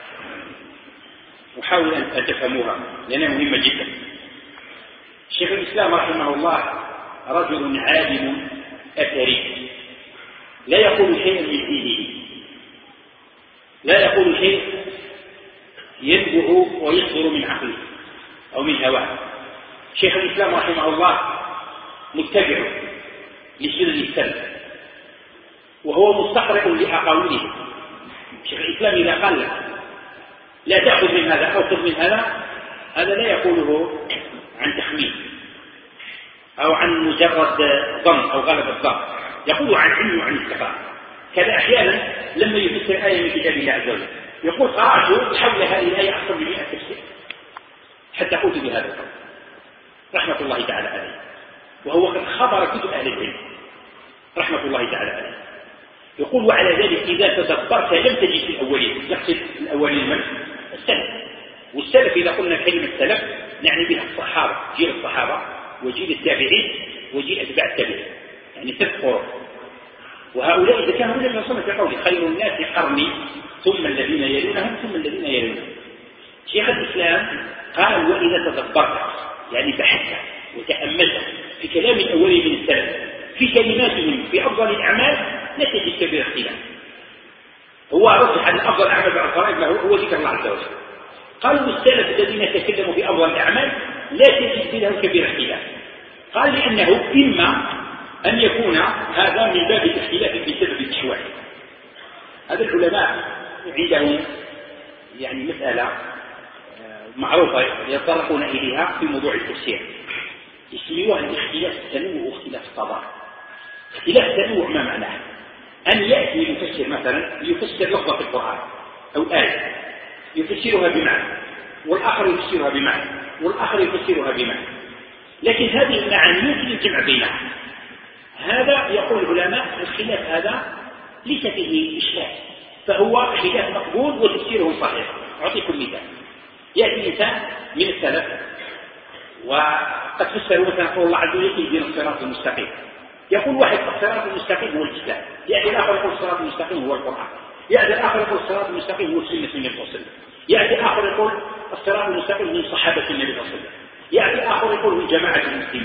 أحاول أن تفهموها لأنها مهمة جدا. شيخ الإسلام رحمه الله رجل عالم أثري لا يقول شيئا من دينه، لا يقول شيء ينبع ويصدر من عقله أو من هواه. شيخ الإسلام رحمه الله متبع لسنن السلف وهو مستقرئ لأقاويله. شيخ الإسلام إذا قال لك لا تأخذ من هذا أو خذ من هذا لا يقوله عن تخمين أو عن مجرد ظن أو غلب الظن، يقول عن علم وعن استقراء. كذا أحيانا لما يفسر آية من كتاب الله عز وجل يقول قرأت حول هذه الآية أكثر من 100 تفسير حتى قلت بهذا القول رحمة الله تعالى عليه، وهو قد خبر كتب أهل العلم رحمة الله تعالى عليه. يقول وعلى ذلك إذا تدبرت لم تجد في الأولين. يقصد الأولين من؟ السلف. والسلف إذا قلنا كلمة سلف نعني بها الصحابة، جيل الصحابة وجيل التابعين وجيل أتباع التابعين، يعني 3 قرون. وهؤلاء إذا كانوا لم يصنع في قوله خير الناس قرني ثم الذين يلونهم ثم الذين يلونهم. شيخ الإسلام قال وإذا تدبرت يعني بحثت وتأملت في كلام الأولين من السلف في كلماتهم في أفضل الأعمال لا تجد كبير اختلاف. هو رجح أن أفضل الأعمال بعد الفرائض هو ذكر الله عز وجل. قالوا السلف الذين تكلموا في أفضل الأعمال لا تجد لهم كبير اختلاف. قال لأنه إما أن يكون هذا من باب الاختلاف بسبب التشويع. هذا العلماء عندهم يعني مسألة معروفة يتطرقون إليها في موضوع التفسير، يسميوها الاختلاف التنوع واختلاف التضاد. اختلاف التنوع ما معناه؟ أن يأتي يفسر مثلا يفسر لفظة في القرآن أو آية يفسرها بمعنى والآخر يفسرها بمعنى والآخر يفسرها بمعنى، لكن هذه المعاني يمكن الجمع بينها. هذا يقول العلماء الخلاف هذا ليس فيه إشكال، فهو خلاف مقبول وتفسيره صحيح. أعطيكم مثال. يأتي إنسان من السلف وقد فسروا مثلا قول الله عز وجل اهدنا الصراط المستقيم، يقول واحد الصراط المستقيم هو الإسلام، يأتي الآخر يقول الصراط المستقيم هو القرآن، يأتي الآخر يقول الصراط المستقيم هو السنة النبي صلى الله عليه وسلم، يأتي الآخر يقول الصراط المستقيم من صحابة النبي صلى الله عليه وسلم، يأتي الآخر يقول من جماعة المسلمين.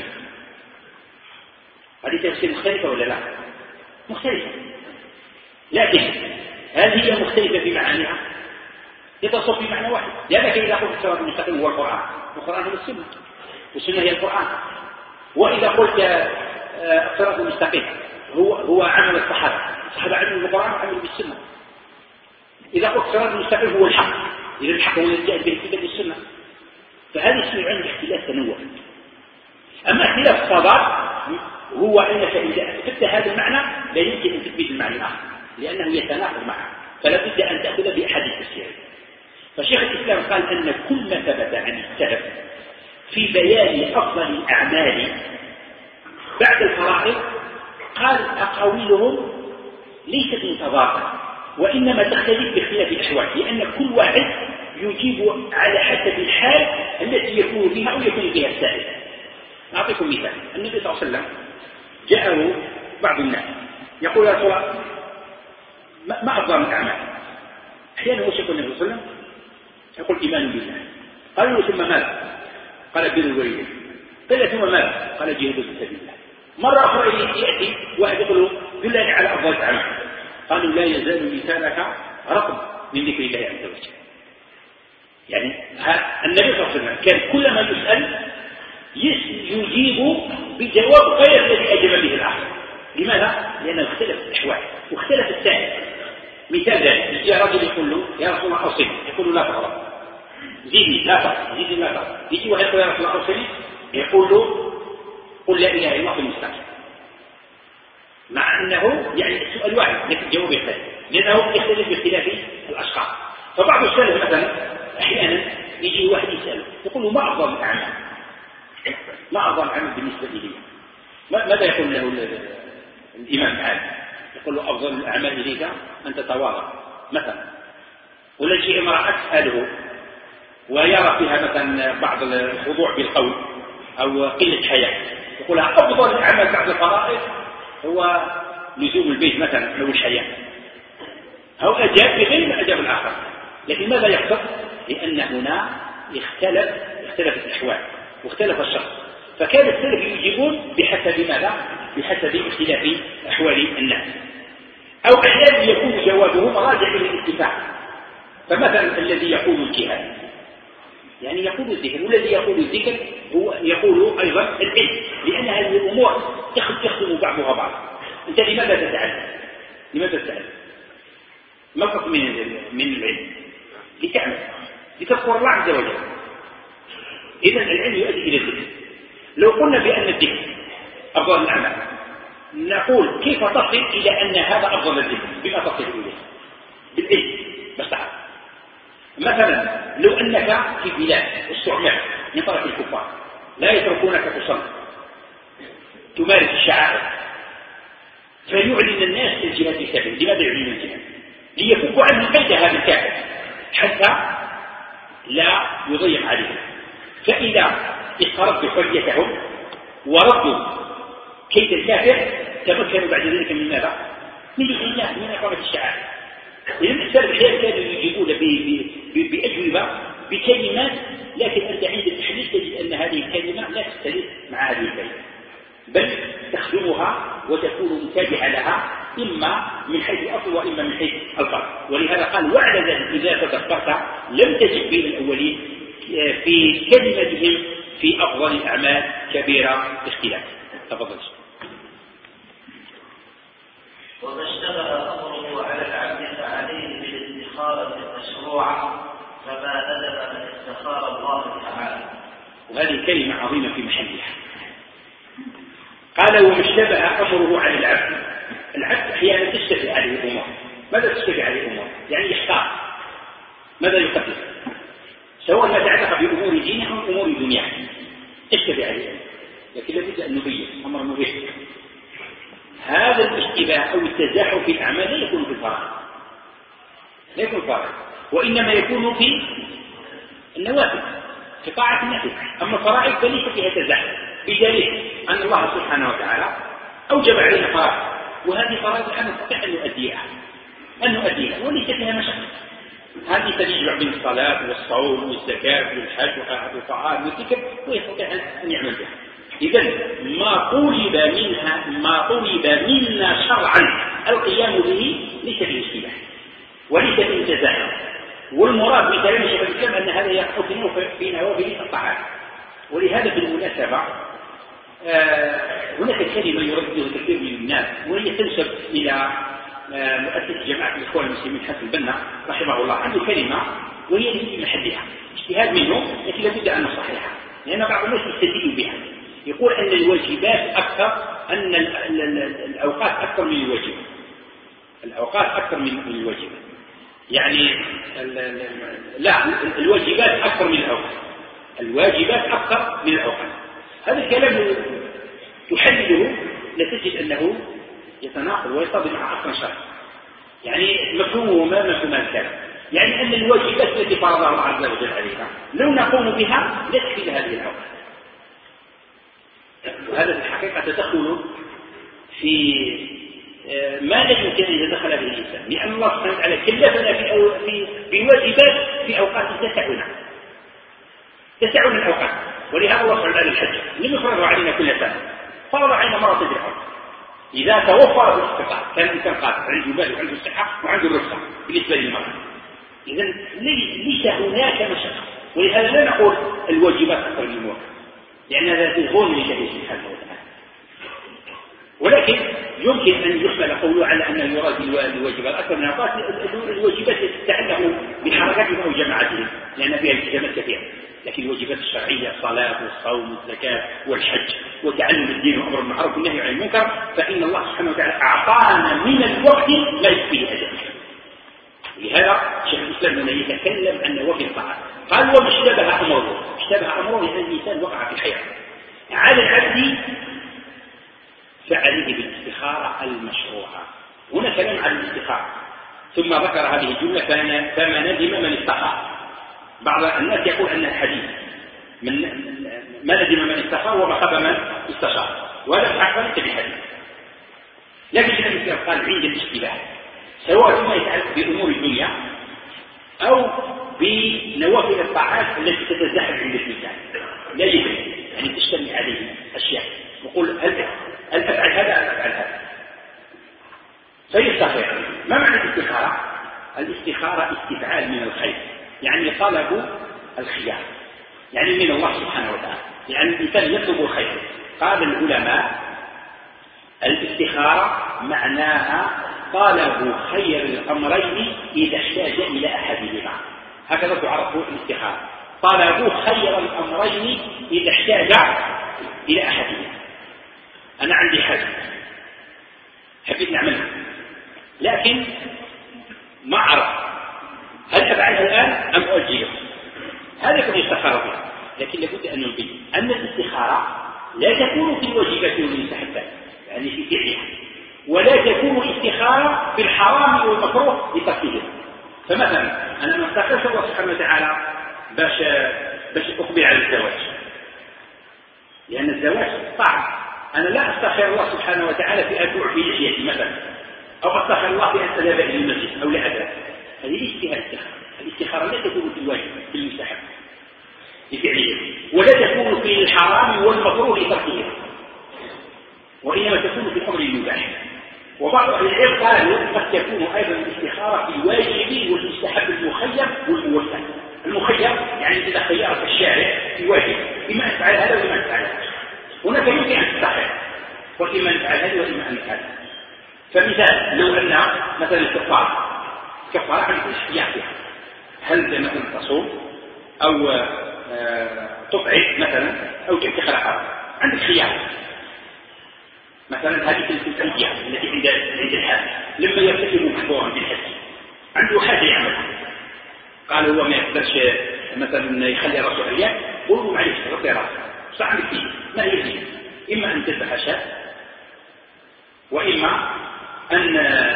هذه تفسير مختلفة ولا لا؟ مختلفة، لكن هل هي مختلفة في معانيها؟ يتصف في معنى واحد، لأنك إذا قلت الصراط المستقيم هو القرآن والقرآن هو السنة والسنة هي القرآن، وإذا قلت الصراط المستقيم هو عمل الصحابة عملوا بالقرآن وعملوا بالسنة. إذا قلت الصراط المستقيم هو الحق، إذا الحق هو الذي جاء بالكتاب والسنة، فهذا اسمه عند اختلاف تنوع. أما اختلاف التضاد هو أنك إذا أثبت هذا المعنى لا يمكن أن تثبت المعنى الآخر لأنه يتناقض معه، فلا بد أن تأخذ بأحد التفسيرين. فشيخ الإسلام قال أن كل ما ثبت عن السلف في بيان أفضل الأعمال بعد الفرائض قال أقاويلهم ليست متضادة وإنما تختلف باختلاف الأحوال، لأن كل واحد يجيب على حسب الحال التي يكون فيها أو يكون فيها السائل. أعطيكم مثال. النبي صلى الله عليه وسلم جاءه بعض الناس يقول يا رسول الله ما أفضل الأعمال؟ أحيانا هو يقول النبي صلى الله عليه وسلم يقول إيمان بالله. قالوا ثم ماذا؟ قال بر الوالدين. قال ثم ماذا؟ قال جهاد في سبيل الله. مرة أخرى يأتي واحد يقول له دلني على أفضل الأعمال، قالوا لا يزال لسانك رطب من ذكر الله عز وجل. يعني النبي صلى الله عليه وسلم كان كلما يسأل يجيب بجواب غير الذي أجاب به الآخر. لماذا؟ لأنه اختلف الأحوال واختلف السائل. مثال ذلك يجي رجل يقول له يا رسول الله أوصني، يقول له لا تغضب، زيدني لا تغضب، زيدني لا تغضب. يجي واحد يقول يا رسول الله أوصني، يقول له قل لا إله إلا الله في المستقبل، مع أنه يعني السؤال واحد لكن الجواب يختلف لأنه يختلف باختلاف الأشخاص. فبعض السلف مثلا أحيانا يجي واحد يسأله يقول له ما أفضل الأعمال؟ ما أفضل العمل بالنسبة لي؟ ماذا يقول له الإمام العالم؟ يقول له أفضل الأعمال إليك أن تتواضع مثلا، ولا تجي امرأة تسأله ويرى فيها مثلا بعض الخضوع بالقول أو قلة حياة، يقول لها أفضل الأعمال بعد الفرائض هو لزوم البيت مثلا أو الحياة، أو أجاب بغير ما أجاب الآخر. لكن ماذا يحصل؟ لأن هنا اختلفت الأحوال واختلف الشخص، فكان السلف يجيبون بحسب ماذا؟ بحسب اختلاف أحوال الناس، أو أحيانا يكون جوابهم راجع إلى الاتفاق. فمثلا الذي يقول الجهاد يعني يقول الذكر، والذي يقول الذكر هو يقول أيضا العلم، لأن هذه الأمور تخدم بعضها بعض. أنت لماذا تتعلم؟ لماذا تتعلم؟ ما الفرق من العلم؟ لتعمل، لتذكر الله عز وجل. إذن العلم يؤدي إلى الذكر. لو قلنا بأن الذكر أفضل الأعمال نقول كيف تصل إلى أن هذا أفضل الذكر؟ بما تصل إليه؟ بالعلم. بس تعال مثلا لو أنك في بلاد استعمرت من طرف الكفار لا يتركونك تصلي تمارس الشعائر، فيعلن الناس الجهاد في سبيله. لماذا يعلن الجهاد؟ ليفكوا عنه كيد هذا الكافر حتى لا يضيق عليهم. فإذا استردوا حريتهم وردوا كيد الكافر تمكنوا بعد ذلك من ماذا؟ من الإيمان، من إقامة الشعائر. لأن السلف الحياة كانوا يجيبون بأجوبة بكلمات، لكن أنت عند التحليل تجد أن هذه الكلمة لا تختلف مع هذه الكلمة، بل تخدمها وتكون متابعة لها إما من حيث الأصل وإما من حيث الفرق. ولهذا قال: وعلى ذلك إذا تدبرت لم تجد بين الأولين في كلمتهم في أفضل الأعمال كبيرة اختلاف. تفضل. وما اشتبه أمره على العبد فعليه بالاستخارة المشروعة، فما ندم من استخار الله تعالى. وهذه كلمة عظيمة في محلها. قال: وما اشتبه أمره على العبد. العبد أحيانا تشتبه عليه الأمور. ماذا تشتبه عليه الأمور؟ يعني يحتار ماذا يقدم، سواء ما تعلق بأمور دينه أو أمور دنياه تشتبه عليه، لكن لابد أن نبين أمر مبين. هذا الاشتباه أو التزاحم في الأعمال لا يكون في الفرائض، لا يكون في الفرائض، وإنما يكون في النوافل، في طاعة النفس. أما الفرائض فليس فيها تزاحم، بدليل أن الله سبحانه وتعالى أوجب علينا فرائض، وهذه فرائض لا نستطيع أن نؤديها وليس فيها مشقة. هذه تجمع بين الصلاة والصوم والزكاة والحج والطعام والذكر، ويستطيع أن يعمل بها. إذن ما طلب منا شرعا القيام به ليس به اشتباه وليس به تزاحم. والمراد بكلام شيخ الإسلام أن هذا يقع في نوافل الطاعات. ولهذا بالمناسبة هناك كلمة يرددها كثير من الناس، وهي تنسب إلى مؤسس جماعة الإخوان المسلمين حسن البنا رحمه الله. عنده كلمة وهي في محلها اجتهاد منه، لكن لابد أن نصححها، لأن بعض الناس يستدل بها. يقول أن الواجبات أكثر، أن الأوقات أكثر من الواجبات، الأوقات أكثر من الواجبات، يعني لا، الواجبات أكثر من الأوقات، الواجبات أكثر من الأوقات. هذا الكلام تحلله لتجد أنه يتناقض ويصطدم مع أصلا شرع. يعني مفهومه ما مفهوم الكلام، يعني أن الواجبات التي فرضها الله عز وجل علينا لو نقوم بها لا تكفي هذه الأوقات. وهذا في الحقيقة تدخل في ما لا يمكن أن يتدخل به الإنسان، لأن الله سبحانه وتعالى كلفنا بواجبات في أوقات تسعنا الأوقات. ولهذا الله سبحانه وتعالى الحج لم يفرضه علينا كل سنة، فرض علينا مرة في العمر إذا توفر الاستطاعة، كان الإنسان قادر عنده مال وعنده صحة وعنده الرخصة بالنسبة للمرأة. إذن ليس هناك مشقة، ولهذا لا نقول الواجبات أكثر من الواجب، لأن هذا الظلم لله سبحانه وتعالى. ولكن يمكن أن يحمل قوله على أن يراد الواجبات أكثر من الواجبات تتعلق بحركاتهم أو جماعتهم، لأن فيها التزامات كثيرة. لكن الواجبات الشرعية الصلاة والصوم والزكاة والحج وتعلم الدين وأمر بالمعروف والنهي عن المنكر، فإن الله سبحانه وتعالى أعطانا من الوقت ما يكفيه أجل. لهذا شيخ الإسلام لما يتكلم عن نوافل الطاعات قال: وما اشتبه أمره. اشتبه أمره لأن الإنسان وقع في الحيرة. على العبد فعليه بالاستخارة المشروعة. هنا كلام عن الاستخارة، ثم ذكر هذه الجملة: فما ندم من استخار. بعض الناس يقول أن الحديث ما ندم من استخار وما خاب من استشار، وهذا الحق ليس بحديث. لكن شيخ الإسلام قال: عند الاشتباه، سواء فيما يتعلق بأمور الدنيا أو بنوافل الطاعات التي تتزاحم عند الإنسان، لا يدري، يعني تجتمع عليه أشياء، يقول هل أفعل هذا أم أفعل هذا، فيستخير. ما معنى الاستخارة؟ الاستخارة استفعال من الخير، يعني طلب الخيار، يعني من الله سبحانه وتعالى، يعني الإنسان يطلب الخير. قال العلماء: الاستخارة معناها طلب خير الأمرين إذا احتاج إلى أحدهما، هكذا تعرف الاستخارة، طلب خير الأمرين إذا احتاج إلى أحدهما. أنا عندي حاجة حبيت نعملها، لكن ما أعرف هل أفعلها الآن أم أؤجلها، هذا يكون الاستخارة فيها. لكن لابد أن نبين أن الاستخارة لا تكون في الواجبات والمستحبات، يعني في فعلها، ولا تكون الاستخارة في الحرام والمكروه لتركه. فمثلا أنا ما استخرت الله سبحانه وتعالى باش أقبل على الزواج، لأن الزواج طاعة. أنا لا أستخير الله سبحانه وتعالى في أدعو في لحيتي مثلا، أو أستخير الله في أن أذهب إلى المسجد أو لا أذهب. هذه الاستخارة لا تكون في الواجب في المستحب لفعله، ولا تكون في الحرام والمكروه لتركه، وإنما تكون في الأمر المباح. وبعض أهل العلم قالوا قد تكون أيضا الاستخارة في الواجب والمستحب المخير والموسع. المخير يعني إذا خيرك الشارع في واجب إما أن تفعل هذا وإما أن تفعل هذا، هناك يمكن أن تستخير وإما أن تفعل هذا وإما أن تفعل. فمثال لو أن مثلا كفارة عن الاحتياط فيها، هل مثلا تصوم أو تطعم مثلا أو تعطي خلقات، عندك خيار. مثلا هذه الفدية التي عند الحاج لما يرتكب محظورا بالحج عنده حاجة يعملها، قال هو ما يقدرش مثلا يخلي راسه عريان، قولوا معلش غطي راسه، صح عندك فيه ما هي فيه؟ إما أن تذبح شاة، وإما أن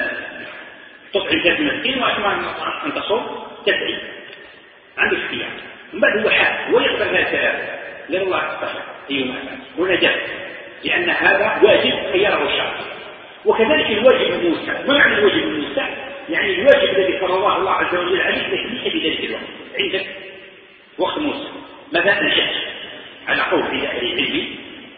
تطعم 3 مسكين، وإما أن تصوم 9. عندك اختيار. من بعد هو حاج ويقدر هذا الثلاثة، لا الله استخدم أيهما هنا جاء، لأن هذا واجب خيره الشرع. وكذلك الواجب الموسع. ما معنى الواجب الموسع؟ يعني الواجب الذي فرضه الله عز وجل عليك ليس بذلك الوقت، عندك وقت موسع. مثلا الحج على قول عند أهل العلم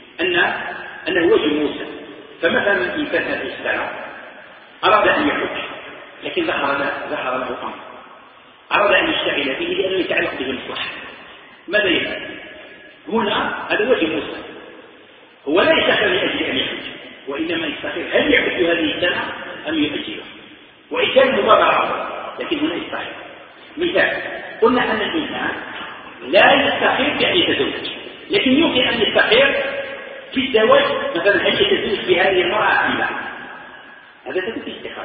أنه واجب موسع. فمثلا الإنسان هذه السنة أراد أن يحج، لكن ظهر له أمر أراد أن يشتغل به لأنه يتعلق به المصلحة، ماذا يفعل؟ هنا هذا واجب موسع، هو لا يستخير لأجل أن يحج، وإنما يستخير هل يحج هذه السنة أم يؤجله، وإن كان مبادرة أفضل، لكن هنا يستخير. مثال قلنا أن الإنسان لا يستخير بأن يتزوج، لكن يمكن أن يستخير في الزواج، مثلا هل يتزوج بهذه المرأة أم لا، هذا تكون استخارة.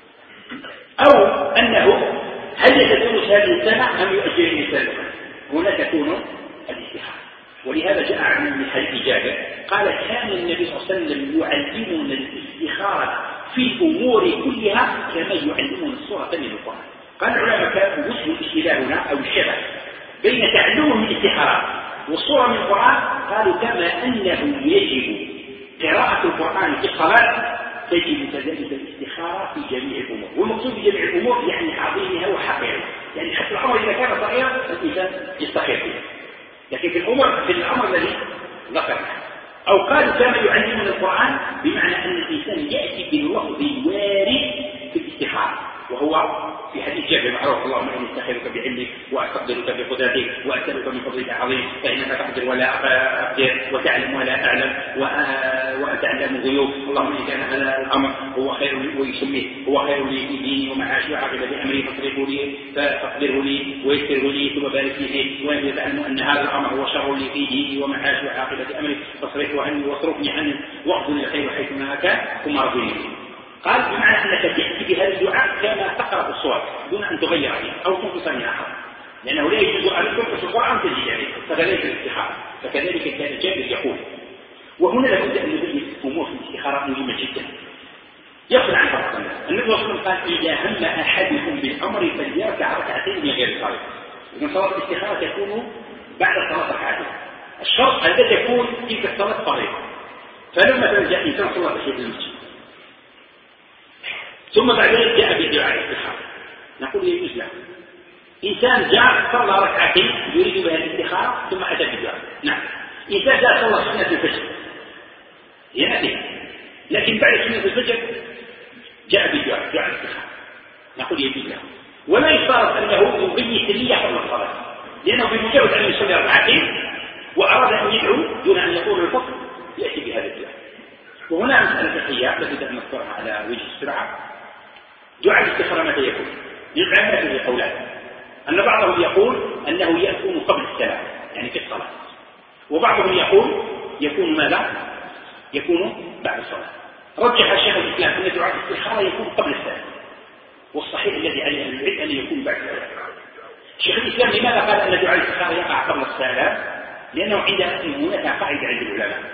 أو أنه هل يتزوج هذه السنة أم يؤجل الإنسان، هنا تكون الاستخارة. ولهذا جاء عن حديث جابر قال كان النبي صلى الله عليه وسلم يعلمنا الاستخارة في الأمور كلها كما يعلمنا السورة من القرآن. قال العلماء كان وجه الاشتباه هنا أو الشبه بين تعلمهم الاستخارة والسورة من القرآن، قالوا كما أنه يجب قراءة القرآن في الصلاة تجب كذلك الاستخارة في جميع الأمور. والمقصود بجميع الأمور يعني عظيمها وحقيرها، يعني حتى الأمر إذا كان صغيرا الإنسان يستخير فيه، لكن في الأمر الذي ذكرنا. أو قالوا كما يعلمنا القرآن بمعنى أن الإنسان يأتي باللفظ الوارد في الاستخارة، وهو في حديث جابر معروف اللهم إني أستخيرك بعلمك وأستقدرك بقدرتك وأسألك من فضلك العظيم فإنك تقدر ولا أقدر وتعلم ولا أعلم وأتعلم الغيوب، اللهم إن كان هذا الأمر هو خير ويسميه هو خير لي في ديني ومعاشي وعاقبة أمري فاقدره لي ويسره لي ثم بارك لي فيه، وإن تعلم أن هذا الأمر هو شر لي في ديني ومعاشي وعاقبة أمري فاصرفه عني واصرفني عنه واقض لي الخير حيث ما كان ثم رضني. قال بمعنى أنك تأتي بهذا الدعاء كما تقرأ الصور دون أن تغير عليه أو تنقص منها حرف، لأنه لا يجوز أن تنقص القرآن تجد عليه، فكذلك الاستخارة. فكذلك كان جابر يقول. وهنا لابد أن نبين أمور في الاستخارة مهمة جدا يصل عن فرق الناس. النبي صلى الله عليه وسلم قال إذا هم أحدكم بالأمر فليركع ركعتين من غير صلاة. إذن صلاة الاستخارة تكون بعد صلاة ركعتين، الشرط أن لا تكون تلك الصلاة فريضة. فلما مثلا جاء إنسان صلى في المسجد ثم بعد ذلك جاء بدعاء الاستخارة، نقول يجوز له. إنسان جاء صلى ركعتين يريد بها الاستخارة ثم أتى بالدعاء، نعم. إنسان جاء صلى سنة الفجر يأتي، لكن بعد سنة الفجر جاء بدعاء الاستخارة، نقول يجوز له. ولا يشترط أنه يبيت النية قبل الصلاة، لأنه بمجرد أن يصلي ركعتين وأراد أن يدعو دون أن يقول الفصل يأتي بهذا الدعاء. وهنا مسألة فقهية لابد أن نذكرها على وجه السرعة. دعاء الاستخارة متى يكون؟ للعلماء فيه قولان، أن بعضهم يقول أنه يكون قبل السلام يعني في الصلاة، وبعضهم يقول يكون ماذا؟ يكون بعد الصلاة. رجح الشيخ الإسلام أن دعاء الاستخارة يكون قبل السلام، والصحيح الذي عليه العلم أن يكون بعد السلام. الشيخ الإسلام لماذا قال أن دعاء الاستخارة يقع قبل السلام؟ لأنه عند هناك قاعدة عند العلماء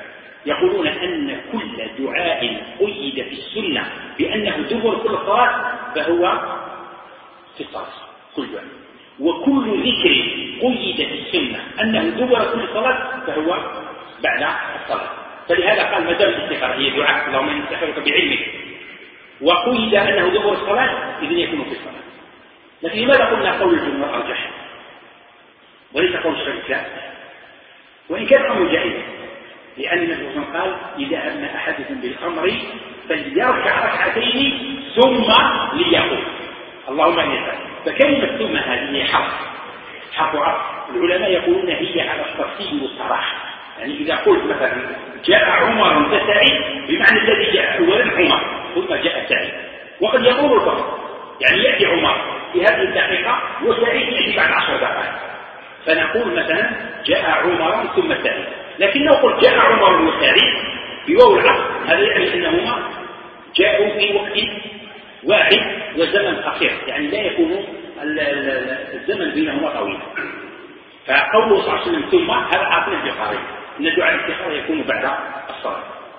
يقولون أن كل دعاء قيد في السنة بأنه دبر كل صلاة فهو في الصلاة كل دعاء، وكل ذكر قيد في السنة أنه دبر كل صلاة فهو بعد الصلاة. فلهذا قال ما دام الاستخارة هي دعاء اللهم إني أستخيرك بعلمك وقيد أنه دبر الصلاة إذن يكون في الصلاة. لكن لماذا قلنا قول الجمهور أرجح وليس قول شيخ الإسلام؟ وإن كان الأمر جائز، لأن النبي صلى الله عليه وسلم قال إذا أمن أحدكم بالأمر فليركع ركعتين ثم ليقول اللهم إني أستغفرك. فكلمة ثم هذه هي حرف عطف. العلماء يقولون هي على التفصيل والصراحة. يعني إذا قلت مثلا جاء عمر فسعيد بمعنى الذي جاء أولا عمر ثم جاء سعيد، وقد يقول البعض يعني يأتي عمر في هذه الدقيقة وسعيد يأتي بعد 10 دقائق، فنقول مثلا جاء عمر ثم سعيد. لكن لو قلت جاء عمر وسعيد بواو العطف هذا يعني أنهما جاءوا في وقت واحد وزمن قصير، يعني لا يكون الزمن بينهما طويل. فقوله صلى الله عليه وسلم ثم هذا عاطل بقارئ أن دعاء الاستخارة يكون بعد الصلاة.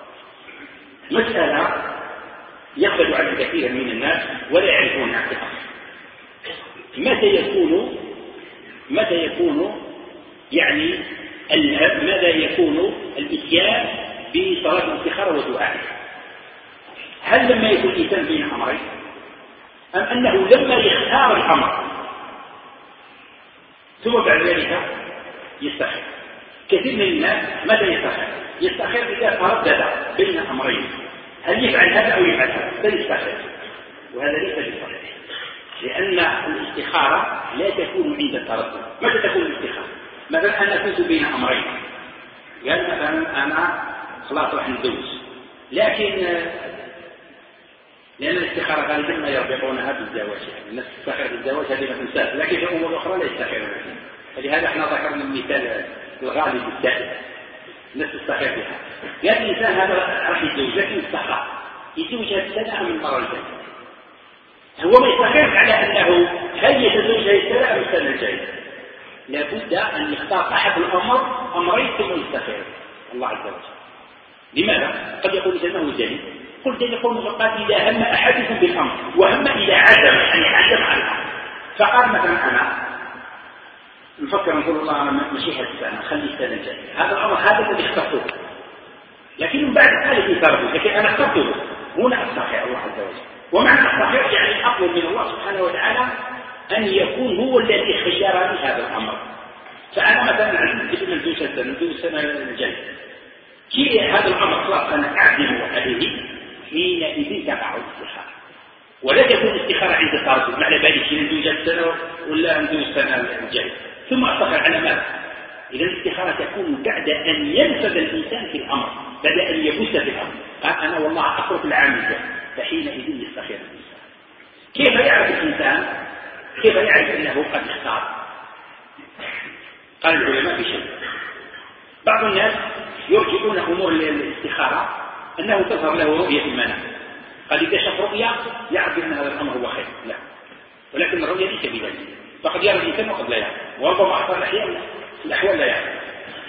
مسألة يقبل عن كثير من الناس ولا يعرفون حقيقة متى يكون يعني ماذا يكون الإتيان بصلاة الاستخارة ودعائه؟ هل لما يكون الإنسان بين أمرين أم أنه لما يختار الأمر ثم بعد ذلك يستخير؟ كثير من الناس متى يستخير إذا تردد بين أمرين، هل يفعل هذا أو يفعل هذا فيستخير، وهذا ليس بصحيح، لأن الاستخارة لا تكون عند التردد. متى تكون الاستخارة؟ مثلا أنا كنت بين أمرين، قال مثلا أنا خلاص راح نتزوج، لكن لأن الاستخارة غالبا ما يربطونها بالزواج، يعني الناس تستخير بالزواج هذه ما تنساش، لكن في أمور أخرى لا يستخيرون فيها. فلهذا احنا ذكرنا المثال الغالب السائد الناس تستخير بها. قال الإنسان هذا راح يتزوج لكن استخار يتزوج هذه السنة أم المرة الجاية، هو ما يستخير على أنه هل يتزوج هذه السنة أم السنة الجاية، لابد أن يختار أحد أمرين ثم يستخير الله عز وجل. لماذا؟ قد يقول إنه دليل، قلت يقول قال إذا هم أحدكم بالأمر وهم إذا عزم يعني عزم على الأمر، فقال مثلا أنا نفكر نقول الله أنا مشي هالسنة خلي السنة الجاية، هذا الأمر هذا الذي اخترته، لكن من بعد ذلك يتردد، لكن أنا اخترته هنا أستخير الله عز وجل. ومعنى أستخير يعني أطلب من الله سبحانه وتعالى أن يكون هو الذي خيرني هذا الأمر. فأنا مثلا عزمت من ندوز السنة الجاية، كي هذا الأمر خلاص أنا أعزم عليه، حينئذ تقع الاستخارة، ولا تكون الاستخارة عند التردد معنى ذلك ندوز السنة ولا ندوز السنة الجاية ثم أستخير على ماذا؟ إذا الاستخارة تكون بعد أن ينفذ الإنسان في الأمر، بعد أن يبث في الأمر، قال أنا والله أترك العام الجاي، فحينئذ يستخير الإنسان. كيف يعرف الإنسان؟ كيف يعرف أنه قد اختار؟ قال العلماء بشيء. بعض الناس يرجعون أمور الاستخارة أنه تظهر له رؤية في المنام، قال إذا شاف رؤيا يعرف أن هذا الأمر هو خير، لا، ولكن الرؤيا ليس بذلك، فقد يرى الإنسان وقد لا يعرف، وربما أكثر الأحوال لا يعرف.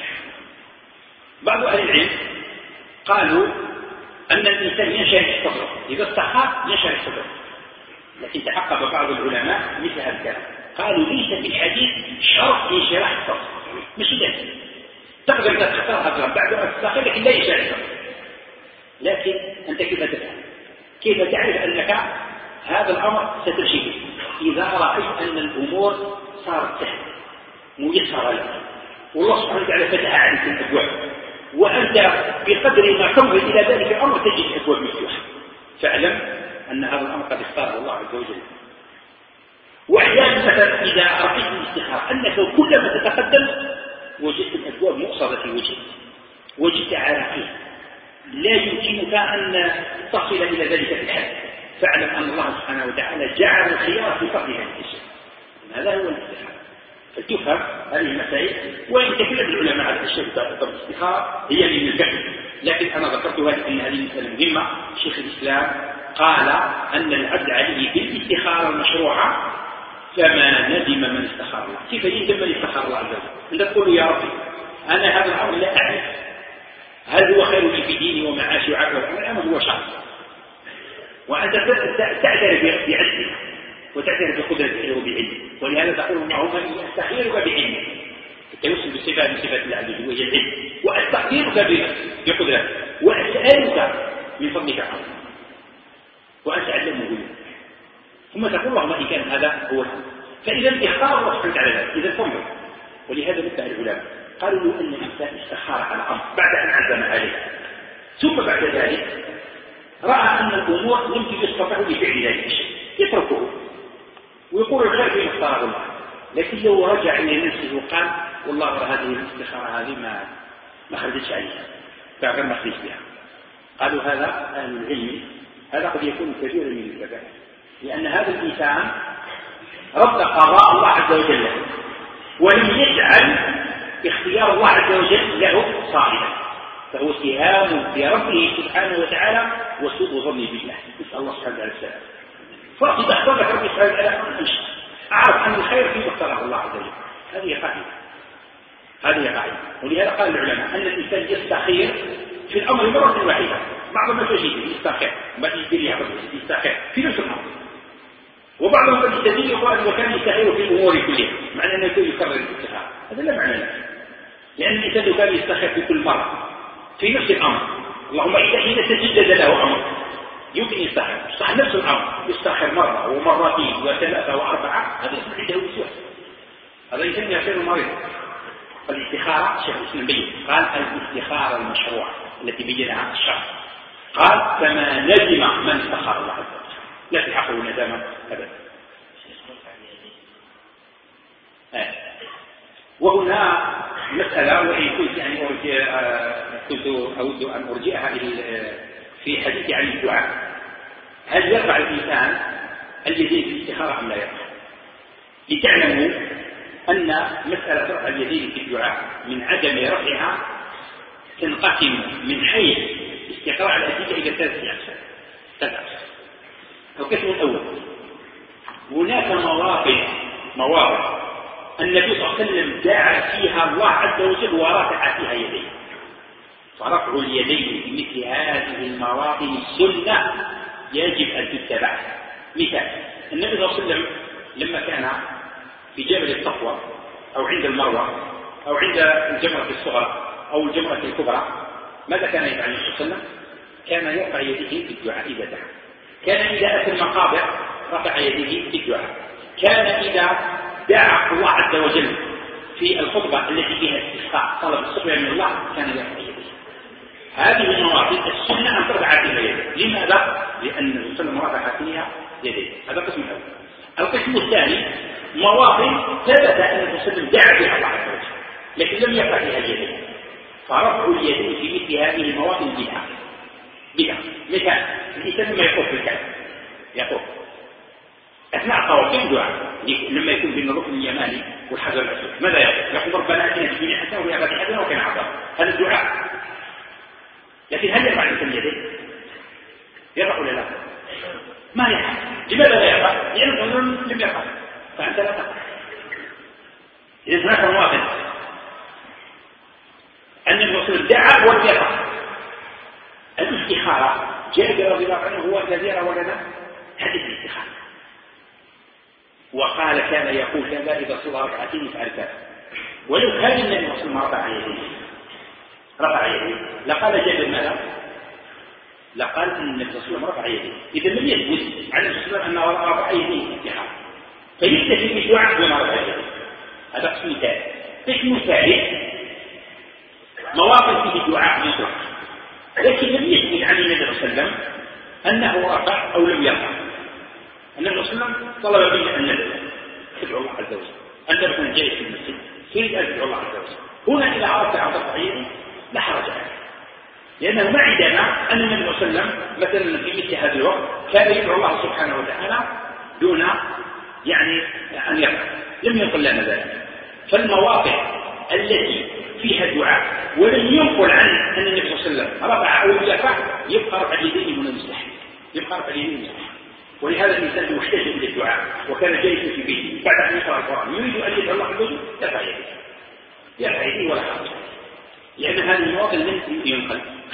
بعض أهل العلم قالوا أن الإنسان ينشرح صدره، إذا استخار ينشرح صدره، لكن تحقق بعض العلماء مثل هذا الكلام، قالوا ليس في الحديث شرط انشراح الصدر، مش لازم تقدر أن تختار هذا بعد أن تستخير لكن لا ينشرح الصدر. لكن أنت كيف تفعل؟ كيف تعرف أنك هذا الأمر ستمشي به؟ إذا رأيت أن الأمور صارت سهلة ميسرة لك والله سبحانه وتعالى فتح عليك الأبواب، وأنت بقدر ما تنظر إلى ذلك الأمر تجد الأبواب مفتوحة، فاعلم أن هذا الأمر قد اختاره الله عز وجل. وأحيانا مثلا إذا رأيت الاستخارة أنك كلما تتقدم وجدت الأبواب مؤصدة في وجهك، وجدت عراقيل لا يمكنك أن تصل إلى ذلك في الحد، فاعلم أن الله سبحانه وتعالى جعل الخيار في فضل هذه الشيء. هذا هو الاستخارة. فتفهم هذه المسائل، وإن تكلم العلماء على الشيء الاستخارة هي من الفقه، لكن أنا ذكرتها لأن هذه مسألة مهمة. شيخ الإسلام قال أن العبد عليه بالاستخارة المشروعة فما ندم من استخار الله. كيف يندم من استخار الله عز وجل؟ أنت تقول يا ربي أنا هذا الأمر لا أعرف هل هو خير في ديني ومعاشي وعافية والأمر هو شرط، وأنت تعترف بعزك وتعترف بقدرتك وبعلمك، ولهذا تقول اللهم إني أستخيرك بعلمك، التوسل بصفات من صفات الله عز وجل وهي العلم، وأستخيرك بقدرتك، وأسألك من فضلك عظيم وأنت علمه غيوبك، ثم تقول اللهم إن كان هذا هو الأمر. فإذا اختار الله سبحانه وتعالى ذلك. إذا تنظر، ولهذا نبه العلماء قالوا له أن الإنسان استخار على الأمر بعد أن عزم عليه، ثم بعد ذلك رأى أن الأمور يمكن يستطيع بفعل ذلك الشيء يتركه ويقول الخير فيما اختاره الله، لكن لو رجع إلى نفسه وقال والله هذه الاستخارة هذه ما خرجتش عليها فغير ما خرجت بها، قالوا هذا أهل العلم هذا قد يكون كبيرا من الكبائر، لأن هذا الإنسان رد قضاء الله عز وجل له ولم يجعل اختيار الله عز وجل له صائبا، فهو اتهام بربه سبحانه وتعالى وسوء ظن بالله، نسأل الله سبحانه وتعالى السلام. فإذا اختار لك ربي سبحانه وتعالى أعرف أن الخير فيما اختاره الله عز وجل، هذه قاعدة. ولهذا قال العلماء أن الإنسان يستخير في الأمر مرة واحدة، بعض ما تجد يستخير ما تجد لي يستخير في نفس الأمر، وبعضهم قد يستدل يقال وكان يستخير في الأمور كلها، معنى أنه يكرر الاستخارة، هذا لا معنى له، لأن الإنسان كان يستخير في كل مرة في نفس الأمر، اللهم إذا حين تجدد له أمر يمكن يستخير صح نفس الأمر، يستخير مرة ومرتين وثلاثة وأربعة، هذا يصبح عنده وسواس، هذا يسمى خير المريض. فالاستخارة شيخ الإسلام بين قال الاستخارة المشروعة التي بينها الشرع، قال كما ندم من استخار الله عز وجل، لا تلحقه ندامة أبدا. وهنا مسألة وإن كنت كنت أود أن أرجئها في حديث عن الدعاء، هل يرفع الإنسان اليدين في الاستخارة أم لا يرفع؟ لتعلموا أن مسألة رفع اليدين في الدعاء من عدم رفعها تنقسم من حيث استقراء الأدلة إلى ثلاثة أقسام. القسم الأول هناك مواضع النبي صلى الله عليه وسلم دعا فيها الله عز وجل ورفع فيها يديه، فرفع اليدين في مثل هذه المواطن السنة يجب أن تتبع. مثال النبي صلى الله عليه وسلم لما كان في جبل الصفوة أو عند المروة أو عند الجمرة الصغرى أو الجمرة الكبرى، ماذا كان يفعل النبي صلى الله عليه وسلم؟ كان يرفع يديه في الدعاء إذا دعا، كان إذا أتى المقابر رفع يديه في الدعاء، كان إذا دعا الله عز وجل في الخطبة التي فيها استسقاء طلب السقيا من الله كان يرفع يديه. هذه المواطن السنة أن ترفع فيها يديه. لماذا؟ لأن النبي صلى الله عليه وسلم رفع فيها يديه. هذا القسم الأول. القسم الثاني مواطن ثبت أن النبي صلى الله عليه وسلم دعا فيها الله عز وجل لكن لم يرفع فيها اليدين، فرفع اليدين في مثل هذه المواطن بدعة. مثال الإنسان لما يقف في الكعبة يقف أثناء الطواف في الدعاء لما يكون بين الركن اليماني والحجر الأسود، ماذا يقول ربنا آتنا في الدنيا حسنة وفي الآخرة حسنة وقنا عذاب النار، هذا الدعاء. لكن هل يرفع الإنسان يديه؟ يرفع ولا لا؟ ما يرفع. لماذا لا يرفع؟ لأنه لم يرفع، فأنت لا ترفع. إذا هناك مواطن أن الرسول دعا ولم يرفع. الاستخارة جابر رضي الله عنه هو الذي روى لنا حديث الاستخارة وقال كان يقول كذا إذا صلى ركعتين فعل كذا، ولو كان النبي صلى الله عليه وسلم رفع يديه لقال جابر ماذا؟ لقال أن النبي صلى الله عليه وسلم رفع يديه. إذا لم يثبت عن النبي صلى الله عليه وسلم أنه رفع يديه في الاستخارة فيكتفي بالدعاء بما رفع يديه. هذا قسم ثالث. قسم ثالث مواقف في الدعاء مطلق لكن لم يثبت عن النبي صلى الله عليه وسلم أنه رفع أو لم يرفع. النبي صلى الله عليه وسلم طلب مني أن تدعو الله عز وجل، أنت تكون جالس في المسجد تريد أن تدعو الله عز وجل، هنا إذا عرفت عن رفع يديه لا حرج عليه، لأنه ما عندنا أن النبي صلى الله عليه وسلم مثلا في مثل هذا الوقت كان يدعو الله سبحانه وتعالى دون يعني أن يرفع، لم ينقل لنا ذلك. فالمواقع التي فيها دعاء ولم ينقل عن أن النبي صلى الله عليه وسلم رفع أو يرفع يبقى رفع اليدين هنا مستحيل، يبقى رفع اليدين مستحيل. ولهذا الإنسان محتاج إلى الدعاء وكان جالسا في بيته بعد أن يقرأ القرآن يريد أن يدعو الله عز وجل يرفع يديه ولا حرج، لأن هذه المواطن لم ينقل.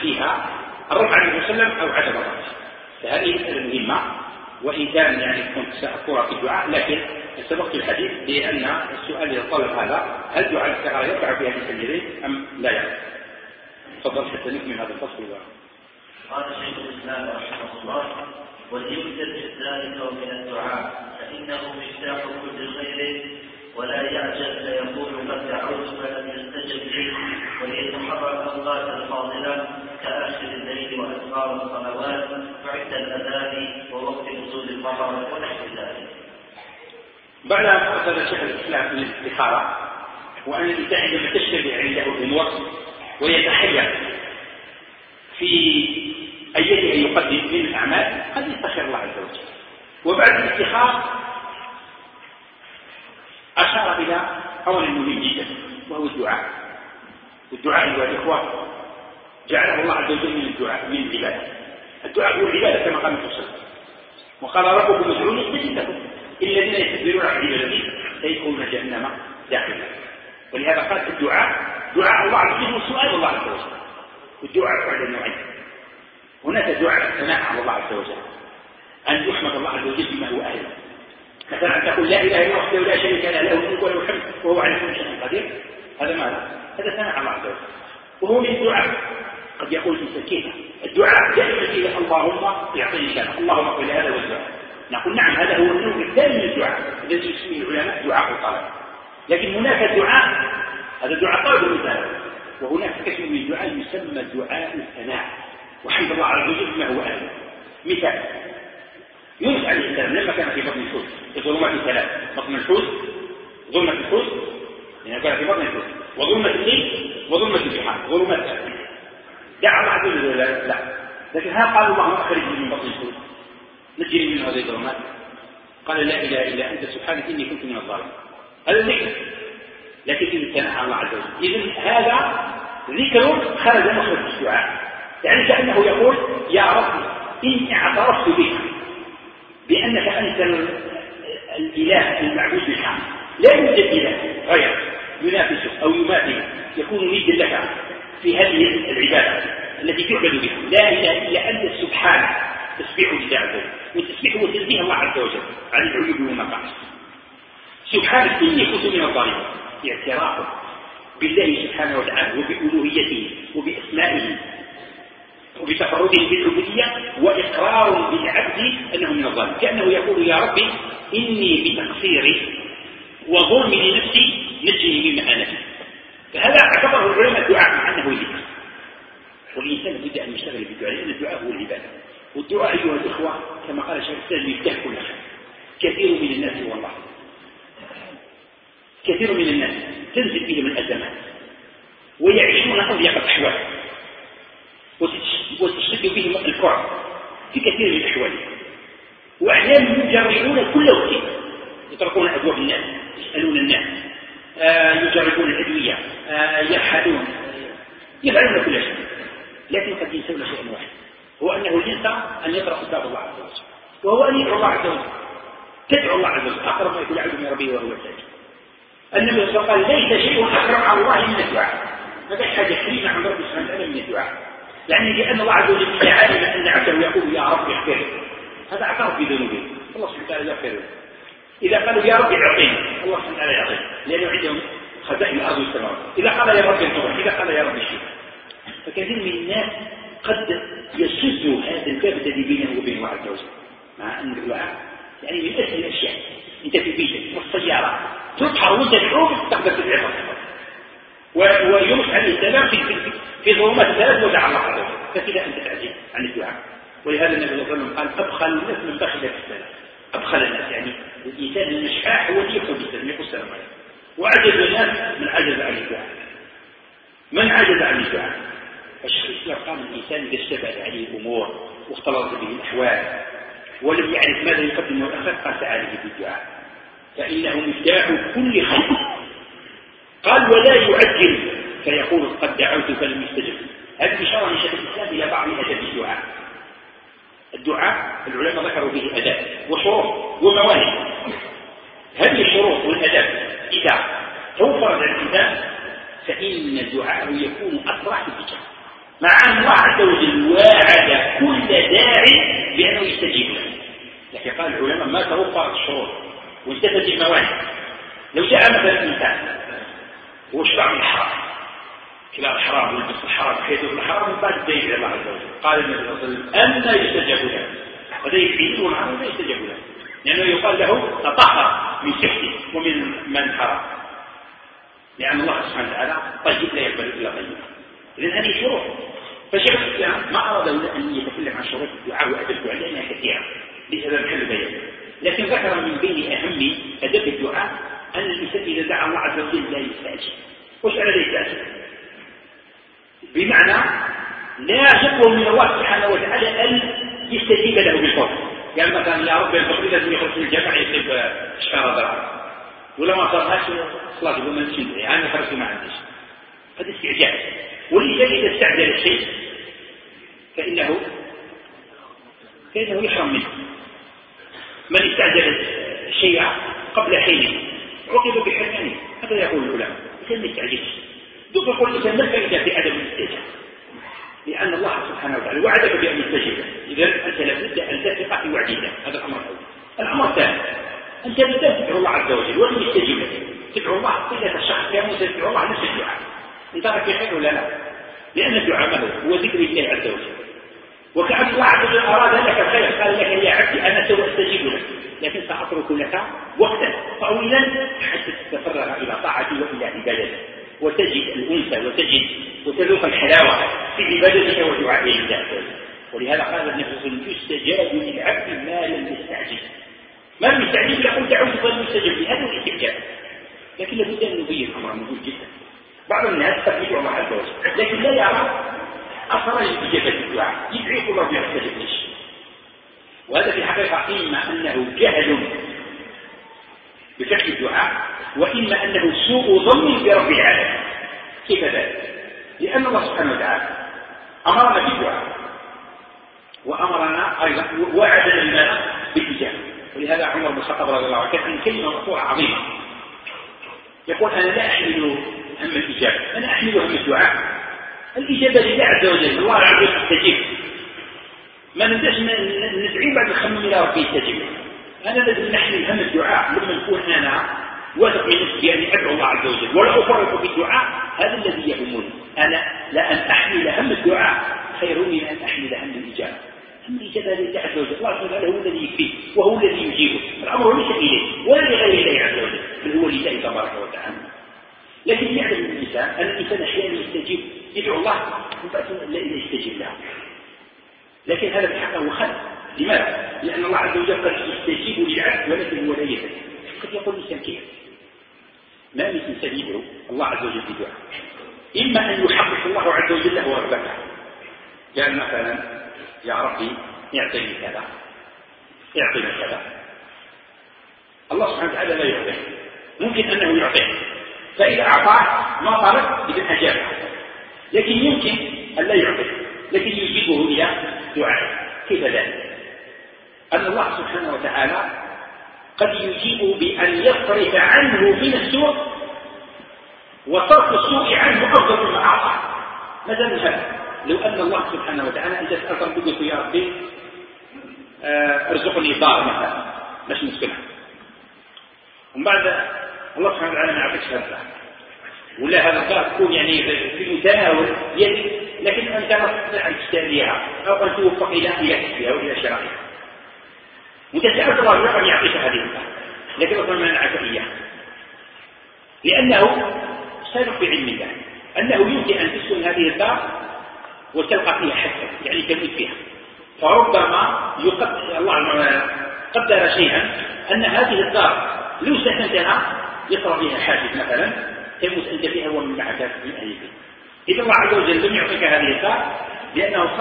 فيها الرد على النبي صلى الله عليه وسلم أو عدم الرد. فهذه مسألة مهمة، وإن كان يعني كنت سأذكرها في الدعاء، لكن سبقت الحديث لأن السؤال إذا طلب هذا هل دعاء الاستخارة يقع في هذه السجدين أم لا يقع؟ تفضل حتى نكمل هذا الفصل. قال شيخ الإسلام رحمه الله: وليكتب ذلك من الدعاء فإنه مفتاح كل خير، ولا يعجل فيقول قد دعوت فلم يستجب لي، وليتحرك أوقات الفاضلة كآخر الليل وأسرار الصلوات وعند الأذان ووقت نزول المطر ونحو ذلك. بعد أن أخذ شيخ الإسلام من الاستخارة، وأن الإنسان عندما تشتبه عنده الأمور ويتحير في أيته يقدم من الأعمال قد يستخير الله عز وجل. وبعد الاستخارة أشار إلى أمر مهم جدا وهو الدعاء. والدعاء أيها الإخوة جعله الله عز وجل من الدعاء من العبادة. الدعاء هو العبادة كما قال الرسول، وقال ربكم ادعوني استجب لكم الذين يستكبرون عن عبادتي سيدخلون جهنم داخلا. ولهذا قال الدعاء دعاء الله عز وجل وسؤال الله عز وجل. والدعاء على نوعين: هناك دعاء الثناء على الله عز وجل، أن يحمد الله عز وجل بما هو أهله، مثلا أن تقول لا إله إلا الله وحده لا شريك له له الملك وله الحمد وهو على كل شيء قدير. هذا ماذا؟ هذا ثناء على الله عز وجل. وهو من الدعاء قد يقول الإنسان كيف الدعاء دائما فيه اللهم يعطيني كذا، اللهم قل هذا والدعاء. نقول نعم، هذا هو النوع الثاني من الدعاء الذي يسميه العلماء دعاء الطلب. لكن هناك دعاء هذا دعاء طلب المثال، وهناك قسم من الدعاء يسمى دعاء الثناء وحمد الله عز وجل بما هو أهله. مثال: يونس عليه السلام لما كان في بطن الحوت في ظلمات ثلاث: بطن الحوت، ظلمة الحوت لأنه كان في بطن الحوت، وظلمة الليل، وظلمة البحار، ظلمات ثلاث. دعا الله عز وجل لا، لكن هل قال اللهم أخرجني من بطن الحوت نجني من هذه الظلمات؟ قال لا إله إلا أنت سبحانك إني كنت من الظالمين. هذا ذكر، لكن فيه الثناء على الله عز وجل. إذن هذا ذكر خرج مخرج الدعاء، يعني كأنه يقول يا رب إني اعترفت بك بأنك أنت الإله المعبود بالحق، لا يوجد إله غير ينافسه أو يماثله يكون نيدا لك في هذه العبادة التي تعبد بها. لا إله إلا أنت سبحانك، تسبيح لله عز وجل، والتسبيح هو تنزيه الله عز وجل عن العيوب والنقائص. سبحانك إني كنت من الظالمين، اعتراف بالله سبحانه وتعالى وبألوهيته وبأسمائه وبتفرده بالعبودية، وإقرار بالعبد أنه من الظالم، كأنه يقول يا ربي إني بتقصيري وظلمي لنفسي نجني مما أنا فيه. فهذا اعتبره العلماء دعاء مع أنه ذكر. والإنسان بد أن يشتغل بالدعاء، لأن الدعاء هو العبادة. والدعاء أيها الإخوة كما قال الشيخ الإسلام يفتح كل خير. كثير من الناس والله كثير من الناس تنزل بهم الأزمات ويعيشون أضيق الأحوال وتشتد بهم الكرب في كثير من الأحوال، وأحيانا يجربون كل وقت، يطرقون أبواب الناس، يسألون الناس، يجربون الأدوية، يبحثون، يفعلون كل شيء، لكن قد ينسون شيئا واحد، هو أنه ينسى أن يطرق باب الله عز وجل، وهو أن يدعو الله عز وجل. تدعو الله عز وجل أقرب ما يكون عبد من ربه وهو ساجد. النبي صلى الله عليه وسلم قال ليس شيء أكرم على الله من الدعاء. هذا حاجة كريمة عند رب سبحانه وتعالى من الدعاء، لأن الله عز وجل إذا علم أن عبده يقول يا رب اغفر لي، هذا اعترف بذنوبه، الله سبحانه وتعالى يغفر له. إذا قالوا يا رب اعطيني، الله سبحانه وتعالى يعطيه، لأنه عندهم خزائن الأرض والسماوات. إذا قال يا رب انصرني، إذا قال يا رب اشفني. فكثير من الناس قد يسد هذا الباب الذي بينه وبين الله عز وجل، مع أن الدعاء يعني من أسهل الأشياء. أنت في بيتك والسيارة تطحر وأنت تدعو تقدر تدعو. ويونس عليه السلام في ظلمات الثلاث ودعا الله عز وجل، فكذا أنت تعجز عن الدعاء. ولهذا النبي صلى الله عليه وسلم قال أبخل الناس من بخل السلام. أبخل الناس يعني الإنسان المشحاح هو اللي يقول بالسلام، يقول السلام عليكم. وعجز الناس من عجز عن الدعاء. من عجز عن الدعاء؟ الشيخ الإسلام قال الإنسان إذا اشتبهت عليه الأمور واختلطت به الأحوال ولم يعرف ماذا يقدم والآخر قاس عليه بالدعاء، فإنه مفتاح كل خير. قال ولا يعجل فيقول قد دعوت فلم يستجب. هذه إشارة من شيخ الإسلام إلى بعض أداب الدعاء. الدعاء العلماء ذكروا به أداب وشروط وموانع. هذه الشروط والأداب إذا توفرت الإنسان فإن دعاءه يكون أسرع في الإجابة. مع أن الله عز وجل واعد كل داعي بأنه يستجيب له. لكن قال العلماء ما توفرت الشروط وانتفت الموانع. لو جاء مثلا إنسان واشبع من الحرام، كلاب الحرام والبس الحرام وحيث الحرام من بعد الدين إلى الله عز وجل، قال النبي صلى الله عليه وسلم أن يستجاب له، وذا يفعلون عنه لا يستجاب له، لأنه يقال له تطهر من سحته ومن من حرام، لأن الله سبحانه وتعالى طيب لا يقبل إلا طيب. إذن هذه شروط. فشيخ الإسلام ما أراد أن يتكلم عن شروط الدعاء وأدبه لأنها كثيرة ليس هذا محل بيان، لكن ذكر من بين أهم أدب الدعاء أن الإنسان إذا دعا الله عز وجل لا يستعجل. وش أنا لا يستعجل؟ بمعنى لا يطلب من الله سبحانه وتعالى أن يستجيب له بالفضل. يعني مثلا يا رب الفقير لازم يخرج من الجامع يكتب شهر درهم، ولا ما صار هاش خلاص يقول ما نشندري أنا خرجت ما عنديش، هذا استعجال. والإنسان إذا استعجل الشيء فإنه يحرم منه. من استعجل الشيء قبل حينه عوقب بحرمانه، هذا يقول العلماء. الإنسان ما يستعجلش. دوك يقول الإنسان ما الفائدة في عدم الاستعجال؟ لأن الله سبحانه وتعالى وعدك بأن يستجيب، إذا أنت لابد أن تثق في وعد الله. هذا الأمر الأول. الأمر الثاني أنت لابد تدعو الله عز وجل ولن يستجيب لك. تدعو الله إذا الشخص يا موسى تدعو الله نفس الدعاء، أنت في خير ولا لا؟ لأن الدعاء ما هو ذكر الله عز وجل. وكأن الله عز وجل أراد لك الخير، قال لك يا عبدي أنا سوف أستجيب لك، لكن سأترك لك وقتا طويلا حتى تتفرغ إلى طاعتي وإلى عبادتي، وتجد الأنس وتذوق الحلاوة في عبادتك ودعائه لله عز وجل. ولهذا قال النبي صلى الله عليه وسلم يستجاب للعبد ما لم يستعجل. ما لم يستعجل يقول دعوت فليستجب لي، هذا الاستعجال. لكن لابد أن نبين أمر مهم جدا. بعض الناس قد يدعو الله عز وجل لكن لا يرى أثر إجابة الدعاء، يدعي كل رب يستجب ليش. وهذا في الحقيقة إما أنه جهل بفعل الدعاء، وإما أنه سوء ظن برب العالمين. كيف ذلك؟ لأن الله سبحانه وتعالى أمرنا بالدعاء وأمرنا أيضا وعدنا لنا بالإجابة. ولهذا عمر بن الخطاب رضي الله عنه كان كلمة مقطوعة عظيمة، يقول أنا لا أحمل هم الإجابة، أنا أحمل هم الدعاء. الإجابة لله عز وجل، الله عز وجل يستجيب. ما نبدأش ندعي بعد نخمم إلى ربي يستجيب. أنا لازم نحمل هم الدعاء لما نكون أنا واثق من نفسي أني أدعو الله عز وجل ولا أفرط في الدعاء، هذا الذي يهمني. أنا لأن أحمل هم الدعاء خير من أن أحمل هم الإجابة. هم الإجابة لله عز وجل، الله سبحانه وتعالى هو الذي يكفيه وهو الذي يجيبه، الأمر ليس إليه ولا لغير الله عز وجل، بل هو لله تبارك وتعالى. لكن يعلم الإنسان أن الإنسان أحيانا يستجيب، يدعو الله لا يستجيب له، لكن هذا بالحق هو خلل. لماذا؟ لأن الله عز وجل قد يستجيب للعبد ولكن هو لا يستجيب. قد يقول الإنسان كيف؟ ما من إنسان يدعو الله عز وجل بدعاء، إما أن يحقق الله عز وجل له رغبته، قال مثلا يا ربي اعطني كذا اعطني كذا، الله سبحانه وتعالى لا يعطيه، ممكن أنه يعطيه، فإذا أعطاه ما طلب إذن أجابه، لكن يمكن أن لا يعطيه لكن يجيبه إلى دعائه. كيف ذلك؟ أن الله سبحانه وتعالى قد يجيبه بأن يصرف عنه من السوء، وصرف السوء عنه أفضل مما أعطاه. مثلا هذا لو أن الله سبحانه وتعالى أنت سألت ربك يا ربي ارزقني دار مثلا باش نسكنها، ومن بعد الله سبحانه وتعالى ما يعطيكش هذا، ولا هذا الدار تكون يعني في متناول يدك، لكن أنت لا تستطيع أن تشتريها أو أن توفق إلى كسبها أو إلى شرائها، وتسأل الله أن يعطيك هذه الدار، لكن الله ما منعك إياها، لأنه سابق بعلم الله أنه يمكن أن تسكن هذه الدار وتلقى فيها حسن، يعني تموت فيها، فربما الله قدر شيئا أن هذه الدار لو سكنتها يصرف فيها حادث مثلا تموت أنت فيها ومن معك من أهل البيت. إذا الله عز وجل لم يعطيك هذه الدار لأنه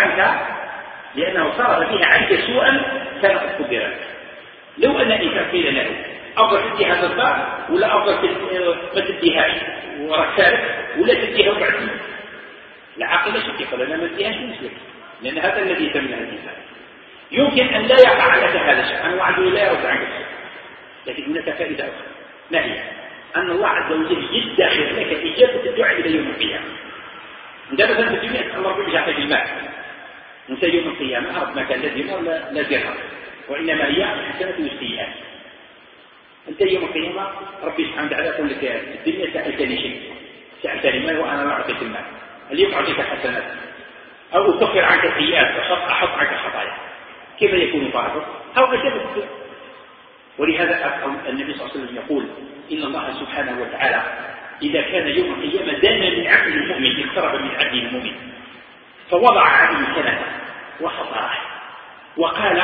صرف فيها عنك سوءا كان قد قدر لك. لو أن الإنسان قيل له أفضل تدي هذا الدار ولا أفضل ما تديهاش ورسالك ولا تديها وبعد العقل شك قال أنا ما تديهاش مثلك، لأن هذا الذي يتمنى الإنسان. يمكن أن لا يقع لك هذا الشيء، أنا وعد لا يرد عنك الشيء، لكن هناك فائدة أخرى، ما هي؟ أن الله عز وجل يدخر لك إجابة الدعاء إلى يوم القيامة. انت مثلا في الدنيا الله ربي يعطيك المال، انت يوم القيامه عرف ما كان لا دينار لا درهم، وانما هي الحسنات والسيئات. انت يوم القيامه ربي سبحانه وتعالى يقول لك في الدنيا سالتني شيء، سالتني مال وانا لا اعطيك المال، اليوم اعطيك حسنات او اكفر عنك سيئات واحط عنك خطايا، كيف يكون فرقك؟ او اجابه. ولهذا النبي صلى الله عليه وسلم يقول ان الله سبحانه وتعالى إذا كان يوم القيامة دان من عبد المؤمن، اقترب من عبد المؤمن فوضع عليه سنة وخطره وقال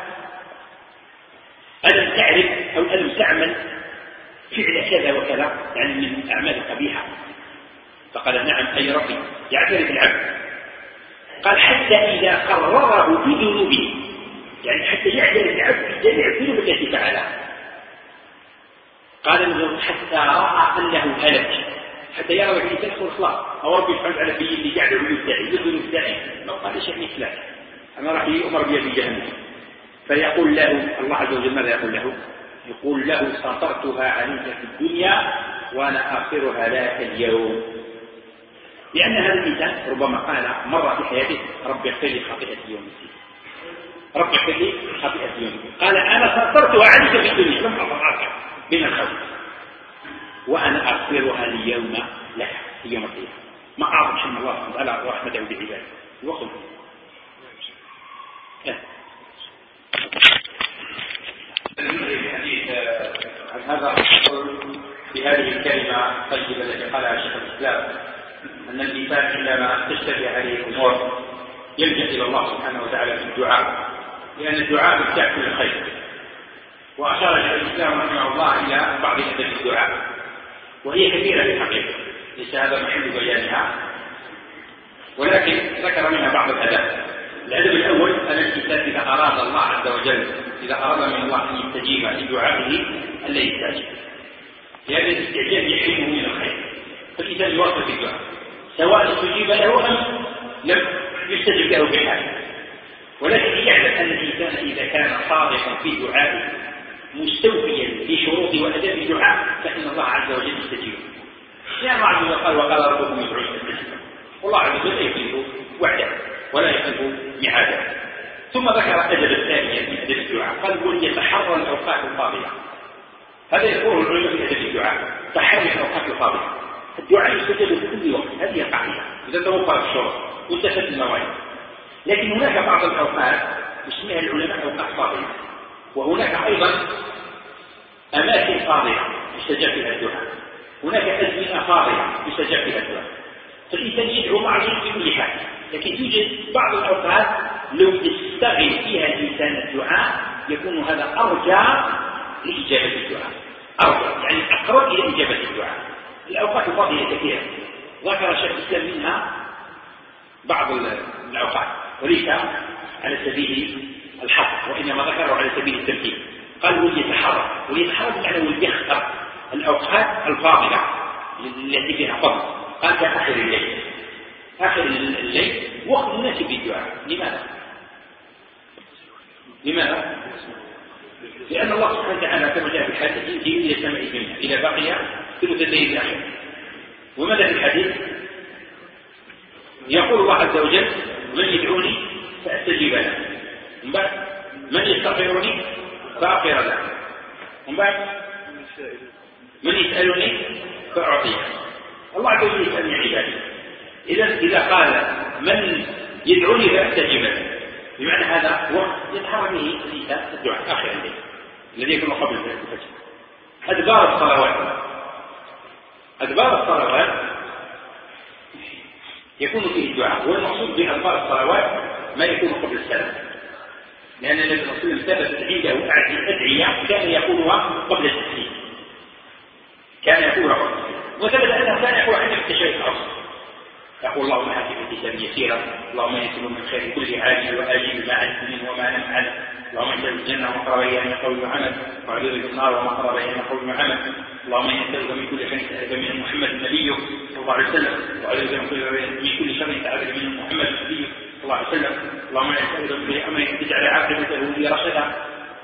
ألم تعرف أو ألم تعمل فعل كذا وكذا، يعني من الأعمال القبيحة؟ فقال نعم أي ربي. يعترف العبد، قال حتى إذا قرره بذنوبه، يعني حتى يعترف العبد بجميع الذنوب التي فعلها. قال له حتى رأى أنه هلك، حتى يرى الإنسان يقول خلاص أو ربي سبحانه وتعالى اللي قاعد يذنب الداعي ما قال شيء مثله، أنا راح يؤمر بي بجهنم. فيقول له الله عز وجل ماذا يقول له؟ يقول له سطرتها عليك في الدنيا وأنا أغفرها لك اليوم. لأن هذا الإنسان ربما قال مرة في حياته ربي اغفر لي خطيئتي يوم الدين، ربي اغفر لي خطيئتي يوم الدين، قال أنا سطرتها عليك في الدنيا لم أضرك من الخوف وأنا أغفرها اليوم لك في يوم القيامة. ما أعظم شأن الله سبحانه وتعالى ورحمته بعباده. وقل الحديث عن هذا في هذه الكلمة الطيبة التي قالها شيخ الإسلام أن الإنسان عندما تشتبه عليه الأمور يلجأ إلى الله سبحانه وتعالى في الدعاء، لأن الدعاء مفتاح كل خير. وأشار شيخ الإسلام رحمه الله إلى بعض أدب الدعاء وهي كثيرة في الحقيقة، ليس هذا محل بيانها، ولكن ذكر منها بعض الأدب. الأدب الأول أن الإنسان إذا أراد الله عز وجل، إذا أراد من الله أن يستجيب لدعائه ألا يستجيب، لأن الاستعجال يحرمه من الخير، فالإنسان يواصل في الدعاء سواء استجيب له أم لم يستجب له بحال. ولكن يعلم أن الإنسان إذا كان صادقا في دعائه مستوفيا لشروط وأداب الدعاء فإن الله عز وجل يستجيب. لأن الله عز وجل قال وقال ربكم ادعوني أستجب، والله عز وجل لا يخلف وعده ولا يخلف ميعاده. ثم ذكر الأدب الثاني من أدب الدعاء، قال وليتحرى الأوقات الفاضلة. هذا يقوله العلماء في أدب الدعاء، تحري الأوقات الفاضلة. الدعاء يستجاب في كل وقت، هذه قاعدة إذا توفرت الشروط وانتفت الموانع. لكن هناك بعض الأوقات يسميها العلماء أوقات فاضلة، وهناك أيضا أماكن فاضلة يستجاب فيها الدعاء، هناك أزمنة فاضلة يستجاب فيها الدعاء. فالإنسان يدعو مع ذلك في كل حال، لكن يوجد بعض الأوقات لو يستغل فيها الإنسان الدعاء يكون هذا أرجى لإجابة الدعاء، أرجى يعني أقرب إلى إجابة الدعاء. الأوقات الفاضلة كثيرة، ذكر شيخ الإسلام منها بعض الأوقات وليس على سبيل الحصر، وإنما ذكره على سبيل التمثيل. قال وليتحرى بمعنى وليختار الأوقات الفاضلة التي فيها فضل. قال كآخر الليل، آخر الليل وقت مناسب للدعاء. لماذا؟ لأن الله سبحانه وتعالى كما جاء في الحديث ينتهي إلى السماء الدنيا إذا بقي ثلث الليل الآخر. وماذا في الحديث؟ يقول الله عز وجل من يدعوني فأستجيب له، ومن بعد من يستغفرني فأغفر له، ومن بعد من يسألني فأعطيه. الله عز وجل يسألني عباده. إذا قال من يدعوني فأستجيب له بمعنى هذا وقت يتحرك به الإنسان الدعاء آخر الليل الذي يكون قبل الفجر. أدبار الصلوات يكون فيه الدعاء، والمقصود بأدبار الصلوات ما يكون قبل السلام، لأن النبي صلى الله عليه وسلم ثبتت عنده أدعية كان يقولها قبل التسليم، وثبت أنه كان يقول عند التشهد الأوسط، يقول اللهم حسب حسابي يسيرا، اللهم يسر من خير كل عاجل وآجل ما علمت منه وما لم أعلم، اللهم انزل الجنة وما قرب إليها من قول وعمل، وأعوذ بك من النار وما قرب إليها من قول وعمل، اللهم إني أسألك من كل خير سألك منه محمد النبي صلى الله عليه وسلم، وأعوذ بك من كل شر سألك منه محمد النبي صلى الله عليه وسلم، اللهم إني أسألك من كل أمر تجعل عاقبته لي رشدا،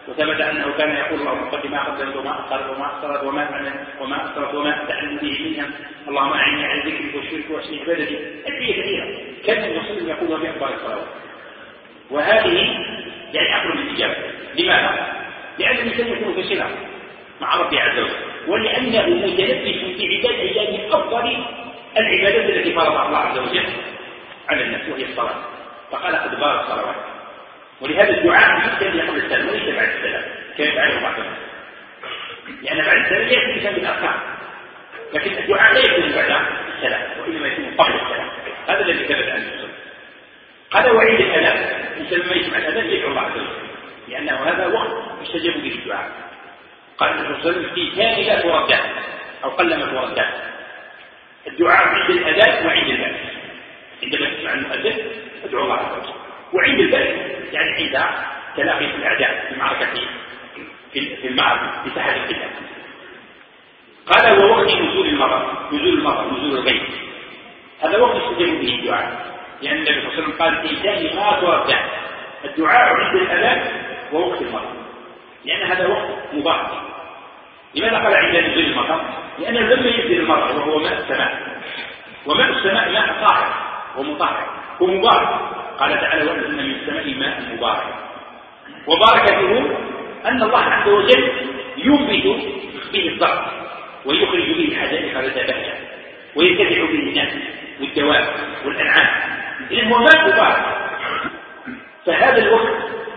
وثبت أنه كان يقول اللهم قد ما قدمت وما أخرت وما أسرت وما أعلنت وما أسرت وما أتعلم به منها اللهم أعني على ذكرك وشرك وحسن عبادتي. أدعية كثيرة كان المسلم يقولها في أخبار الصلوات، وهذه يعني أقرب الإجابة. لماذا؟ لأن الإنسان يكون في صلة مع ربه عز وجل، ولأنه متلبس بعبادة من أفضل العبادات التي فرضها الله عز وجل على الناس وهي الصلاة، فقال أدبار الصلوات. ولهذا الدعاء يمكن قبل السلام وليس بعد السلام كما يفعله بعض الناس، لأن بعد السلام يأتي الإنسان بالأركان، لكن الدعاء لا يكون بعد السلام وإنما يكون قبل السلام. هذا الذي ثبت عن الرسول. قال وعند الأذان الإنسان لما يسمع الأذان يدعو الله عز وجل، لأنه هذا وقت يستجاب به الدعاء. قال الرسول صلى الله عليه وسلم في ثاني لا تردان أو قلما تردان، الدعاء عند الأذان وعند الباب. عندما تسمع المؤذن ادعو الله عز وجل، وعند الباب يعني عند تلاقي الأعداء في معركة في المعركة في ساحة القتال. قال ووقت نزول المطر نزول الغيث، هذا وقت يستجاب به الدعاء، لأن النبي صلى الله عليه وسلم قال في ثاني ما تردان الدعاء عند الأذان ووقت المطر، لأن هذا وقت مبارك. لماذا قال عند نزول المطر؟ لأن لما ينزل المطر وهو ماء السماء، وماء السماء ماء طاهر ومطهر ومبارك. قال تعالى وأنزلنا من السماء ماء مبارك، وبركته أن الله عز وجل ينبت به الزرع ويخرج به حدائق ذات بهجة وينتفع به الناس والدواب والأنعام، إذن هو ماء مبارك. فهذا الوقت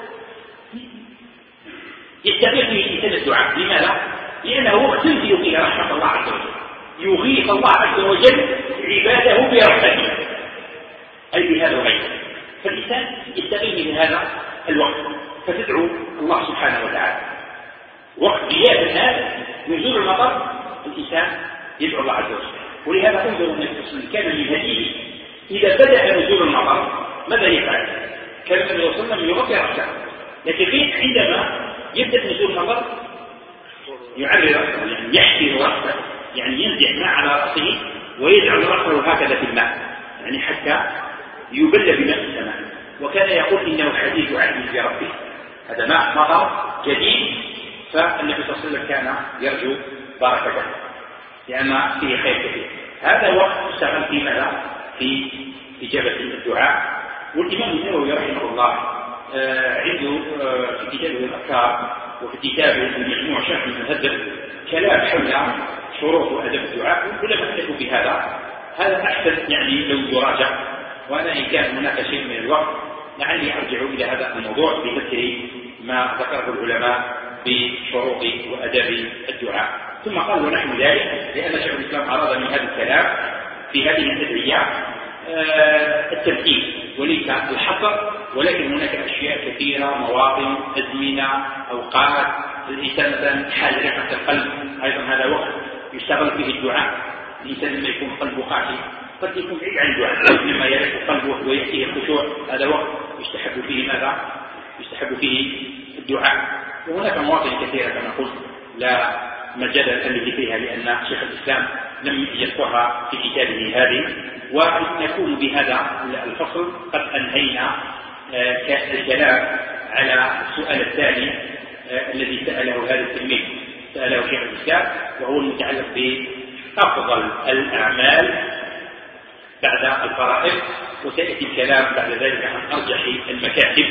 يستغيث فيه الإنسان الدعاء. لماذا؟ لأنه وقت تنزل فيه رحمة الله عز وجل، يغيث الله عز وجل عباده برحمته أي بهذا الغيث، فالإنسان يستغيث بهذا الوقت فتدعو الله سبحانه وتعالى. وقت غياب هذا نزول المطر الإنسان يدعو الله عز وجل. ولهذا انظر النبي صلى الله عليه وسلم كان من هديه إذا بدأ نزول المطر ماذا يفعل؟ كان النبي صلى الله عليه وسلم يغطي رأسه، لكن عندما يبدأ نزول المطر يعري رأسه، يعني يحشي رأسه، يعني ينزع ماء على رأسه ويجعل رأسه هكذا في الماء، يعني حتى يبل بماء السماء. وكان يقول إنه حديث عهد بربه، هذا ماء مطر جديد، فالنبي صلى الله عليه وسلم كان يرجو بركته لأن فيه خير كثير. هذا وقت اشتغل في ماذا؟ في إجابة الدعاء. والإمام النووي رحمه الله عنده في كتابه الأذكار وفي كتابه المجموع شرح المهذب كلام حول شروط وأدب الدعاء، والعلماء اختلفوا بهذا. هذا أحسن يعني لو يراجع، وأنا إن كان هناك شيء من الوقت لعلي أرجع إلى هذا الموضوع بذكر ما ذكره العلماء بشروط وأداب الدعاء. ثم قال ونحن ذلك لأن شيخ الإسلام أراد من هذا الكلام في هذه الأدعية التمثيل وليس الحصر، ولكن هناك أشياء كثيرة، مواطن، أزمنة، أوقات. الإنسان مثلا حال رقة القلب أيضا هذا وقت يشتغل فيه الدعاء. الإنسان لما يكون قلبه قاسي قد يكون بعيد عن الدعاء، لما يرق قلبه ويأتيه الخشوع هذا وقت يستحب فيه ماذا؟ يستحب فيه الدعاء. وهناك مواطن كثيرة كما قلت لا مجال الألف فيها لأن شيخ الإسلام لم يذكرها في كتابه هذه. ونكون بهذا الفصل قد أنهينا الكلام على السؤال الثاني الذي سأله هذا التلميذ، سأله شيخ الإسلام، وهو المتعلق بأفضل الأعمال بعد الفرائض، وسيأتي الكلام بعد ذلك عن أرجح المكاتب.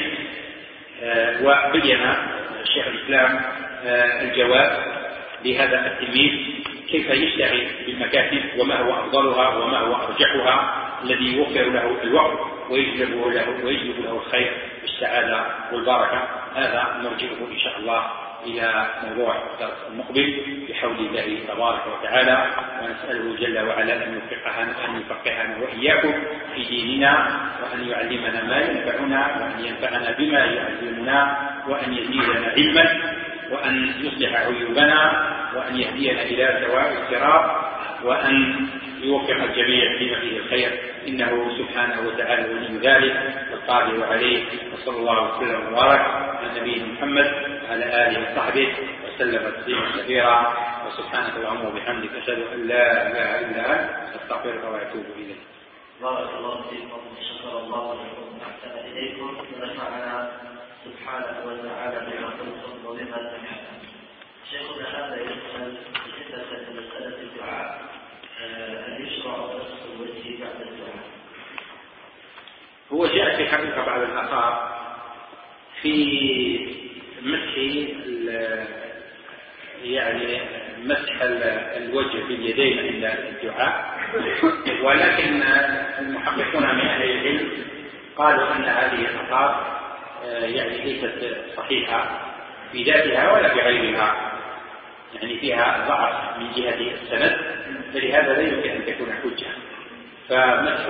وبين شيخ الإسلام الجواب لهذا التلميذ كيف يشتغل بالمكاتب وما هو أفضلها وما هو أرجحها الذي يوفر له الوقت ويجلب له الخير والسعادة والبركة. هذا نرجعه إن شاء الله إلى موضوع الدرس المقبل بحول الله تبارك وتعالى، ونسأله جل وعلا أن يفقهنا وإياكم في ديننا، وأن يعلمنا ما ينفعنا، وأن ينفعنا بما يعلمنا، وأن يزيدنا علما، وأن يصلح عيوبنا، وأن يهدينا إلى سواء الصراط، وأن يوفق الجميع فيما فيه الخير، إنه سبحانه وتعالى ولي ذلك والقادر عليه. وصلى الله وسلم وبارك على نبينا محمد وعلى آله وصحبه وسلم تسليما كثيرا. وسبحانك اللهم وبحمدك أشهد أن لا إله إلا أنت أستغفرك وأتوب إليك. بارك الله فيكم، شكر الله لكم، أحسن إليكم، ونفعنا سبحانه وتعالى بما قلتم وبما سمعتم. شيخنا هذا يسأل بالنسبة لمسألة الدعاء، هل يشرع مسح الوجه بعد الدعاء؟ هو جاء في حقيقة بعض الآثار في مسح يعني مسح الوجه باليدين عند الدعاء، ولكن المحققون من أهل العلم قالوا أن هذه الآثار يعني ليست صحيحة في ذاتها ولا بغيرها، يعني فيها ضعف من جهة السند، فلهذا لا يمكن أن تكون حجة. فمسح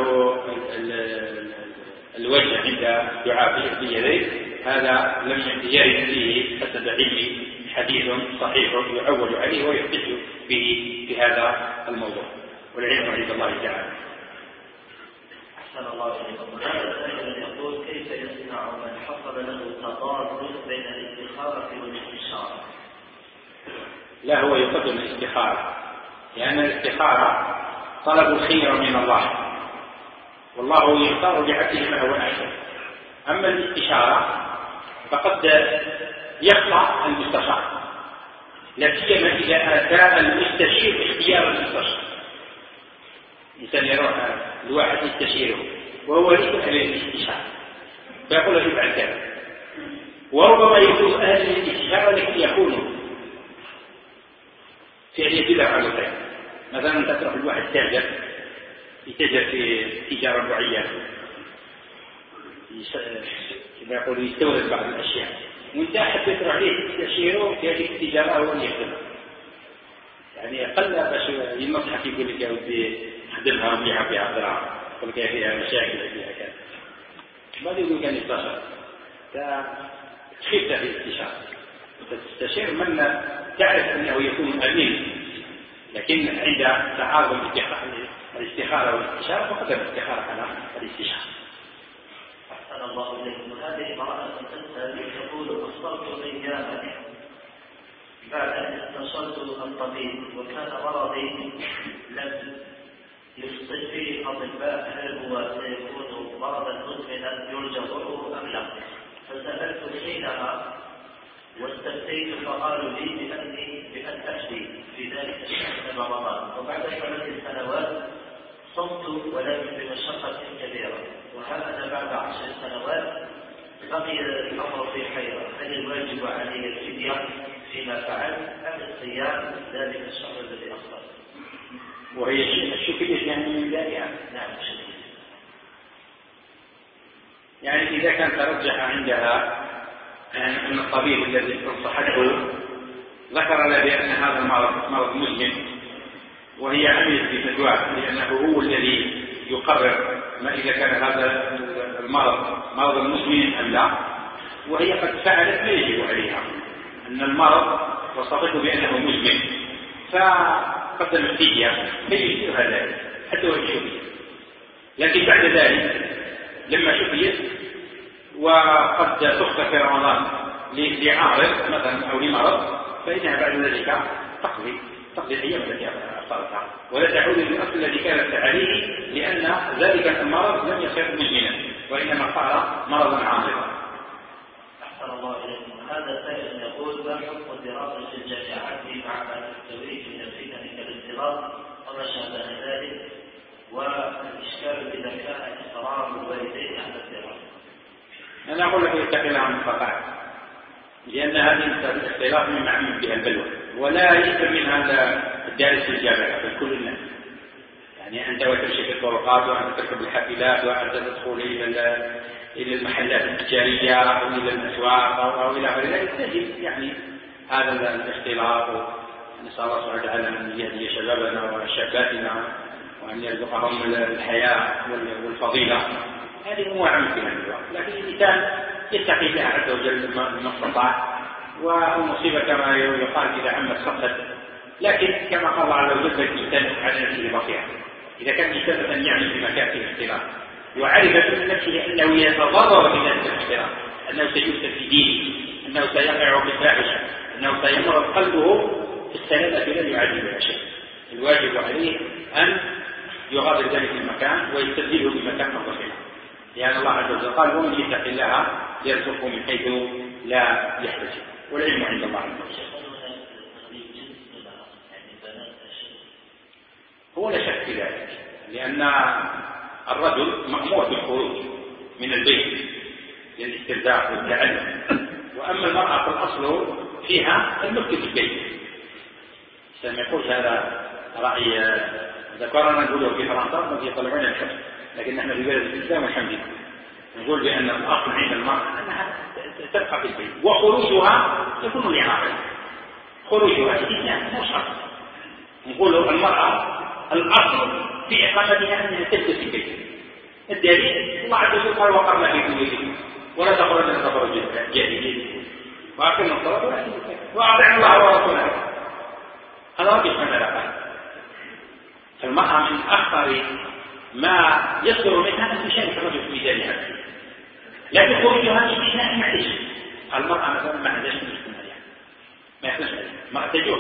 الوجه عند الدعاء باليدين هذا لم يرد فيه حسب علمي حديث صحيح يعول عليه ويحتج به في هذا الموضوع، والعلم عند الله تعالى. أحسن الله إليكم. هذا سائل يقول: كيف يصنع من حصل له تضاد بين الاستخارة والاستشارة؟ لا، هو يقدم الاستخارة، لأن الاستخارة طلب الخير من الله، والله يختار بعبده ما هو أحسن. أما الاستشارة فقد يخطأ المستشار، لا سيما إذا أتى المستشير اختيار المستشار. الإنسان يروح الواحد يستشيره وهو ليس أهل الاستشارة فيقول له افعل كذا، وربما يكون أهل الاستشارة لكن يكونوا فعل يدل على الخير. مثلا أنت تروح الواحد يتاجر في تجارة معينة، كما يقول يستورد بعض الأشياء، وانت حبيت تروح عليه تستشيره في هذه التجارة هو اللي يخدمها، يعني قل باش ينصحك يقول لك يا ودي خدمها وبيعها فيها دراهم، يقول لك فيها مشاكل فيها كذا، ما يقول كان يستشير. تخيف في الاستشارة، تستشير من تعرف أنه يكون أمين، لكن عند تعارض الاستخارة والاستشارة فقدم الاستخارة على الاستشارة. أحسن الله إليكم. هذه امرأة تسأل تقول: أصبت أياما بعد أن استشرت الطبيب وكان مرضي لم يفصل فيه أطباء، هل هو سيكون مرضا مزمنا يرجى ضره أم لا؟ فسألت حينها واستفتيت فقالوا لي بأن أفتي في ذلك الشهر من رمضان، وبعد 3 سنوات صمت ولكن بمشقة كبيرة، وهذا بعد 10 سنوات بقي الأمر في حيرة: هل الواجب علي الفدية فيما فعلت أم الصيام ذلك الشهر الذي أخطأت؟ وهي الشكل يعني من ذلك. نعم شكل. يعني إذا كان ترجح عندها أن الطبيب الذي انصحته ذكر له بأن هذا مرض مزمن، وهي عملت بفتواه لأنه هو الذي يقرر ما إذا كان هذا المرض مرض مزمن أم لا، وهي قد فعلت ما يجب عليها، أن المرض وصفته بأنه مزمن فقدم الفدية فيجزئها ذلك حتى وإن شفيت. لكن بعد ذلك لما شفيت وقد تخطئ في رمضان لعارض مثلا أو لمرض، فإنها بعد ذلك تقضي الأيام التي أخطأتها ولا تعود للأصل الذي كانت عليه، لأن ذلك المرض لم يصير مزمنا وإنما صار مرضا عارضا. أحسن الله إليكم. هذا سائل يقول: ما حكم دراسة الجامعات مع ما تستويه من الفتن كالاضطراب وما شابه ذلك، والإشكال إذا كان إصرار الوالدين على الدراسة؟ أنا أقول لك يتقل عن الخطأ، لأن هذه الاختلاف مما عمل بها البلوى، ولا يسلم من هذا الدارس في الجامعة في كل الناس. يعني أنت وتمشي في الطرقات وأنت تركب الحافلات وأنت تدخل إلى المحلات التجارية أو إلى الأسواق أو إلى غير ذلك، تجد يعني هذا الاختلاف. نسأل الله سبحانه وتعالى أن يهدي شبابنا وشاباتنا وأن يرزقهم الحياة والفضيلة. هذه هو عمل بها البلوى، لكن الإنسان يتقي الله عز وجل ما استطاع، والمصيبة كما يقال إذا عمت صفت. لكن كما قال الله عز وجل: الإنسان على نفسه بصيرة. إذا كان الإنسان أن يعمل في مكان فيه اختلاف وعرف من نفسه أنه يتضرر من هذا الاختلاف، أنه سيفسد في دينه، أنه سيقع بالفاحشة، أنه سيمرض قلبه في السلامة لا يعادل شيء، الواجب عليه أن يغادر ذلك المكان ويستبدله بمكان أفضل. لأن الله عز وجل قال ومن يتق الله يرزقه من حيث لا يحتسب، والعلم عند الله عز وجل. هو لا شك في ذلك، لأن الرجل مأمور بالخروج من البيت للاسترزاق والتعلم، وأما المرأة فالأصل فيها المكث في البيت. لما يقول هذا رأي ذكرنا نقوله في فرنسا ما يطلعون الحب، لكن نحن في بلد الإسلام والحمد لله نقول بأن الأصل عند المرأة أنها تبقى في البيت، وخروجها يكون لعاقل، خروجها استثناء مو شرط. نقول المرأة الأصل في إقامتها أنها تبقى في البيت. الدليل الله عز وجل قال وقرنا في بيوتكم ولا تخرجن تخرج الجاهلية وأقمنا الصلاة وأطيعوا الله ورسوله. هذا ربي سبحانه وتعالى. فالمرأة من أخطر ما يصدر منها أن تشارك الرجل في ميدانها، لكن خروجها استثناء معلش. المرأة مثلا ما عندهاش اجتماعية، ما يحتاج ما تجوز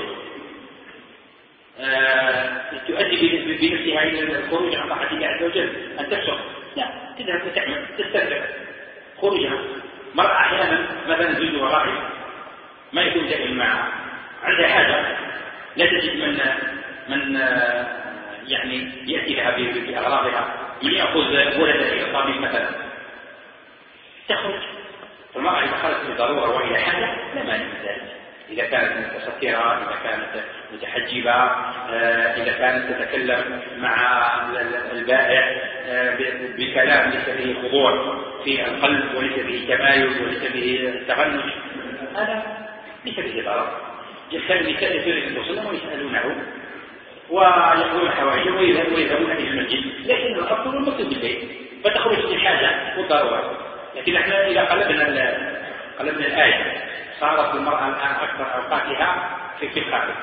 تؤدي بنفسها إلى الخروج عن طاعة الله عز وجل، أن تفسق، لا، تذهب وتعمل تسترجع خروجها. مرأة أحيانا مثلا زوجها غائب ما يكون دائما معها، عندها حاجة لا تجد من يعني يأتي لها بأغراضها، من يأخذ ولدها إلى الطبيب مثلا تخرج. فالمرأة إذا خرجت لضرورة وإلى حاجة لا مانع من ذلك، إذا كانت متسترة، إذا كانت متحجبة، إذا كانت تتكلم مع البائع بكلام ليس فيه خضوع في القلب وليس فيه تمايز وليس فيه تغنج، هذا ليس فيه ضرر. كان النساء يسيرون النبي صلى الله عليه وسلم ويسألونه ويقولون حوائجهم ويذهبون إلى المسجد، لكن الأفضل هو المكتوب بالبيت فتخرج للحاجة والضرورة. لكن احنا إذا قلبنا الآية صارت المرأة الآن أكثر أوقاتها في الخارج،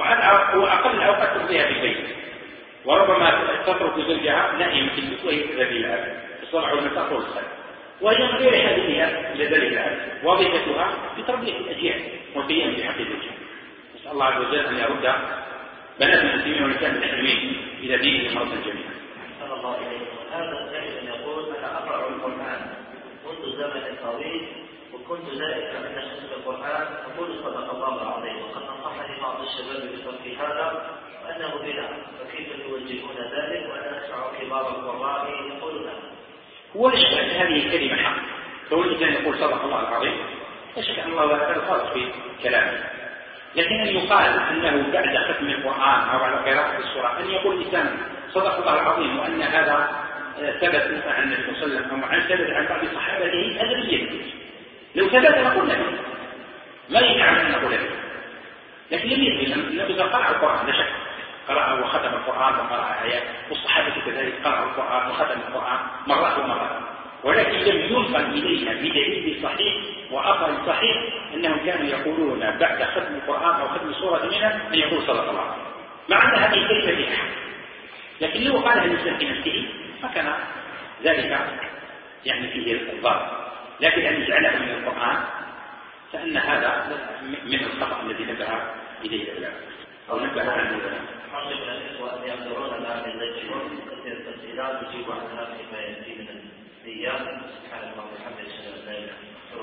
وأقل الأوقات تقضيها في البيت، وربما تترك زوجها نائما في البيت وهي تذهب إلى العمل في الصباح والمساء طول السنة، وهي غير حاجتها إلى ذلك العمل. وظيفتها في تربية الأجيال والقيام بحق زوجها. نسأل الله عز وجل أن يرد بنات المسلمين ونساء المسلمين إلى دينهم مرة جميعا. صلى الله عليه وسلم. هذا السائل يقول أنا أقرأ القرآن منذ زمن طويل، وكنت ذلك من حفظ القرآن، أقول صدق الله العظيم، وقد نصحني بعض الشباب بترك هذا وأنه بدعة، فكيف توجهون ذلك؟ وأنا أسمع كبار القراء يقولون هو لا شك أن هذه الكلمة حق، كون الإنسان يقول صدق الله العظيم لا شك أن الله تعالى خالص في كلامه، لكن أن يقال أنه بعد ختم القرآن أو بعد قراءة السورة أن يقول الإنسان صدق الله العظيم وأن هذا ثبت عن النبي صلى الله عليه وسلم أو عن ثبت عن بعض صحابته، هذا لا يجوز. لو ثبت نقول له ما يمنع أن نقول له، لكن لم يثبت. النبي قرأ القرآن لا شك، قرأ وختم القرآن وقرأ آيات، والصحابة كذلك قرأوا القرآن وختم القرآن مرات ومرات، ولكن لم ينقل إلينا بدليل صحيح وأثر صحيح أنهم كانوا يقولون بعد ختم القرآن أو ختم سورة منها أن يقول صدق الله، مع أن هذه الكلمة فيها حق، لكن لو قالها الإنسان في نفسه فكان ذلك يعني فيه الضرر. لكن أن يجعلها من القرآن فإن هذا من الخطأ الذي نبه إليه العلماء أو نبه عنه العلماء. حرص من الإخوة أن يحضرون معنا الذكر وكثير التسجيلات يجيب عن هذا ما يأتي من الأيام. سبحان الله وبحمده.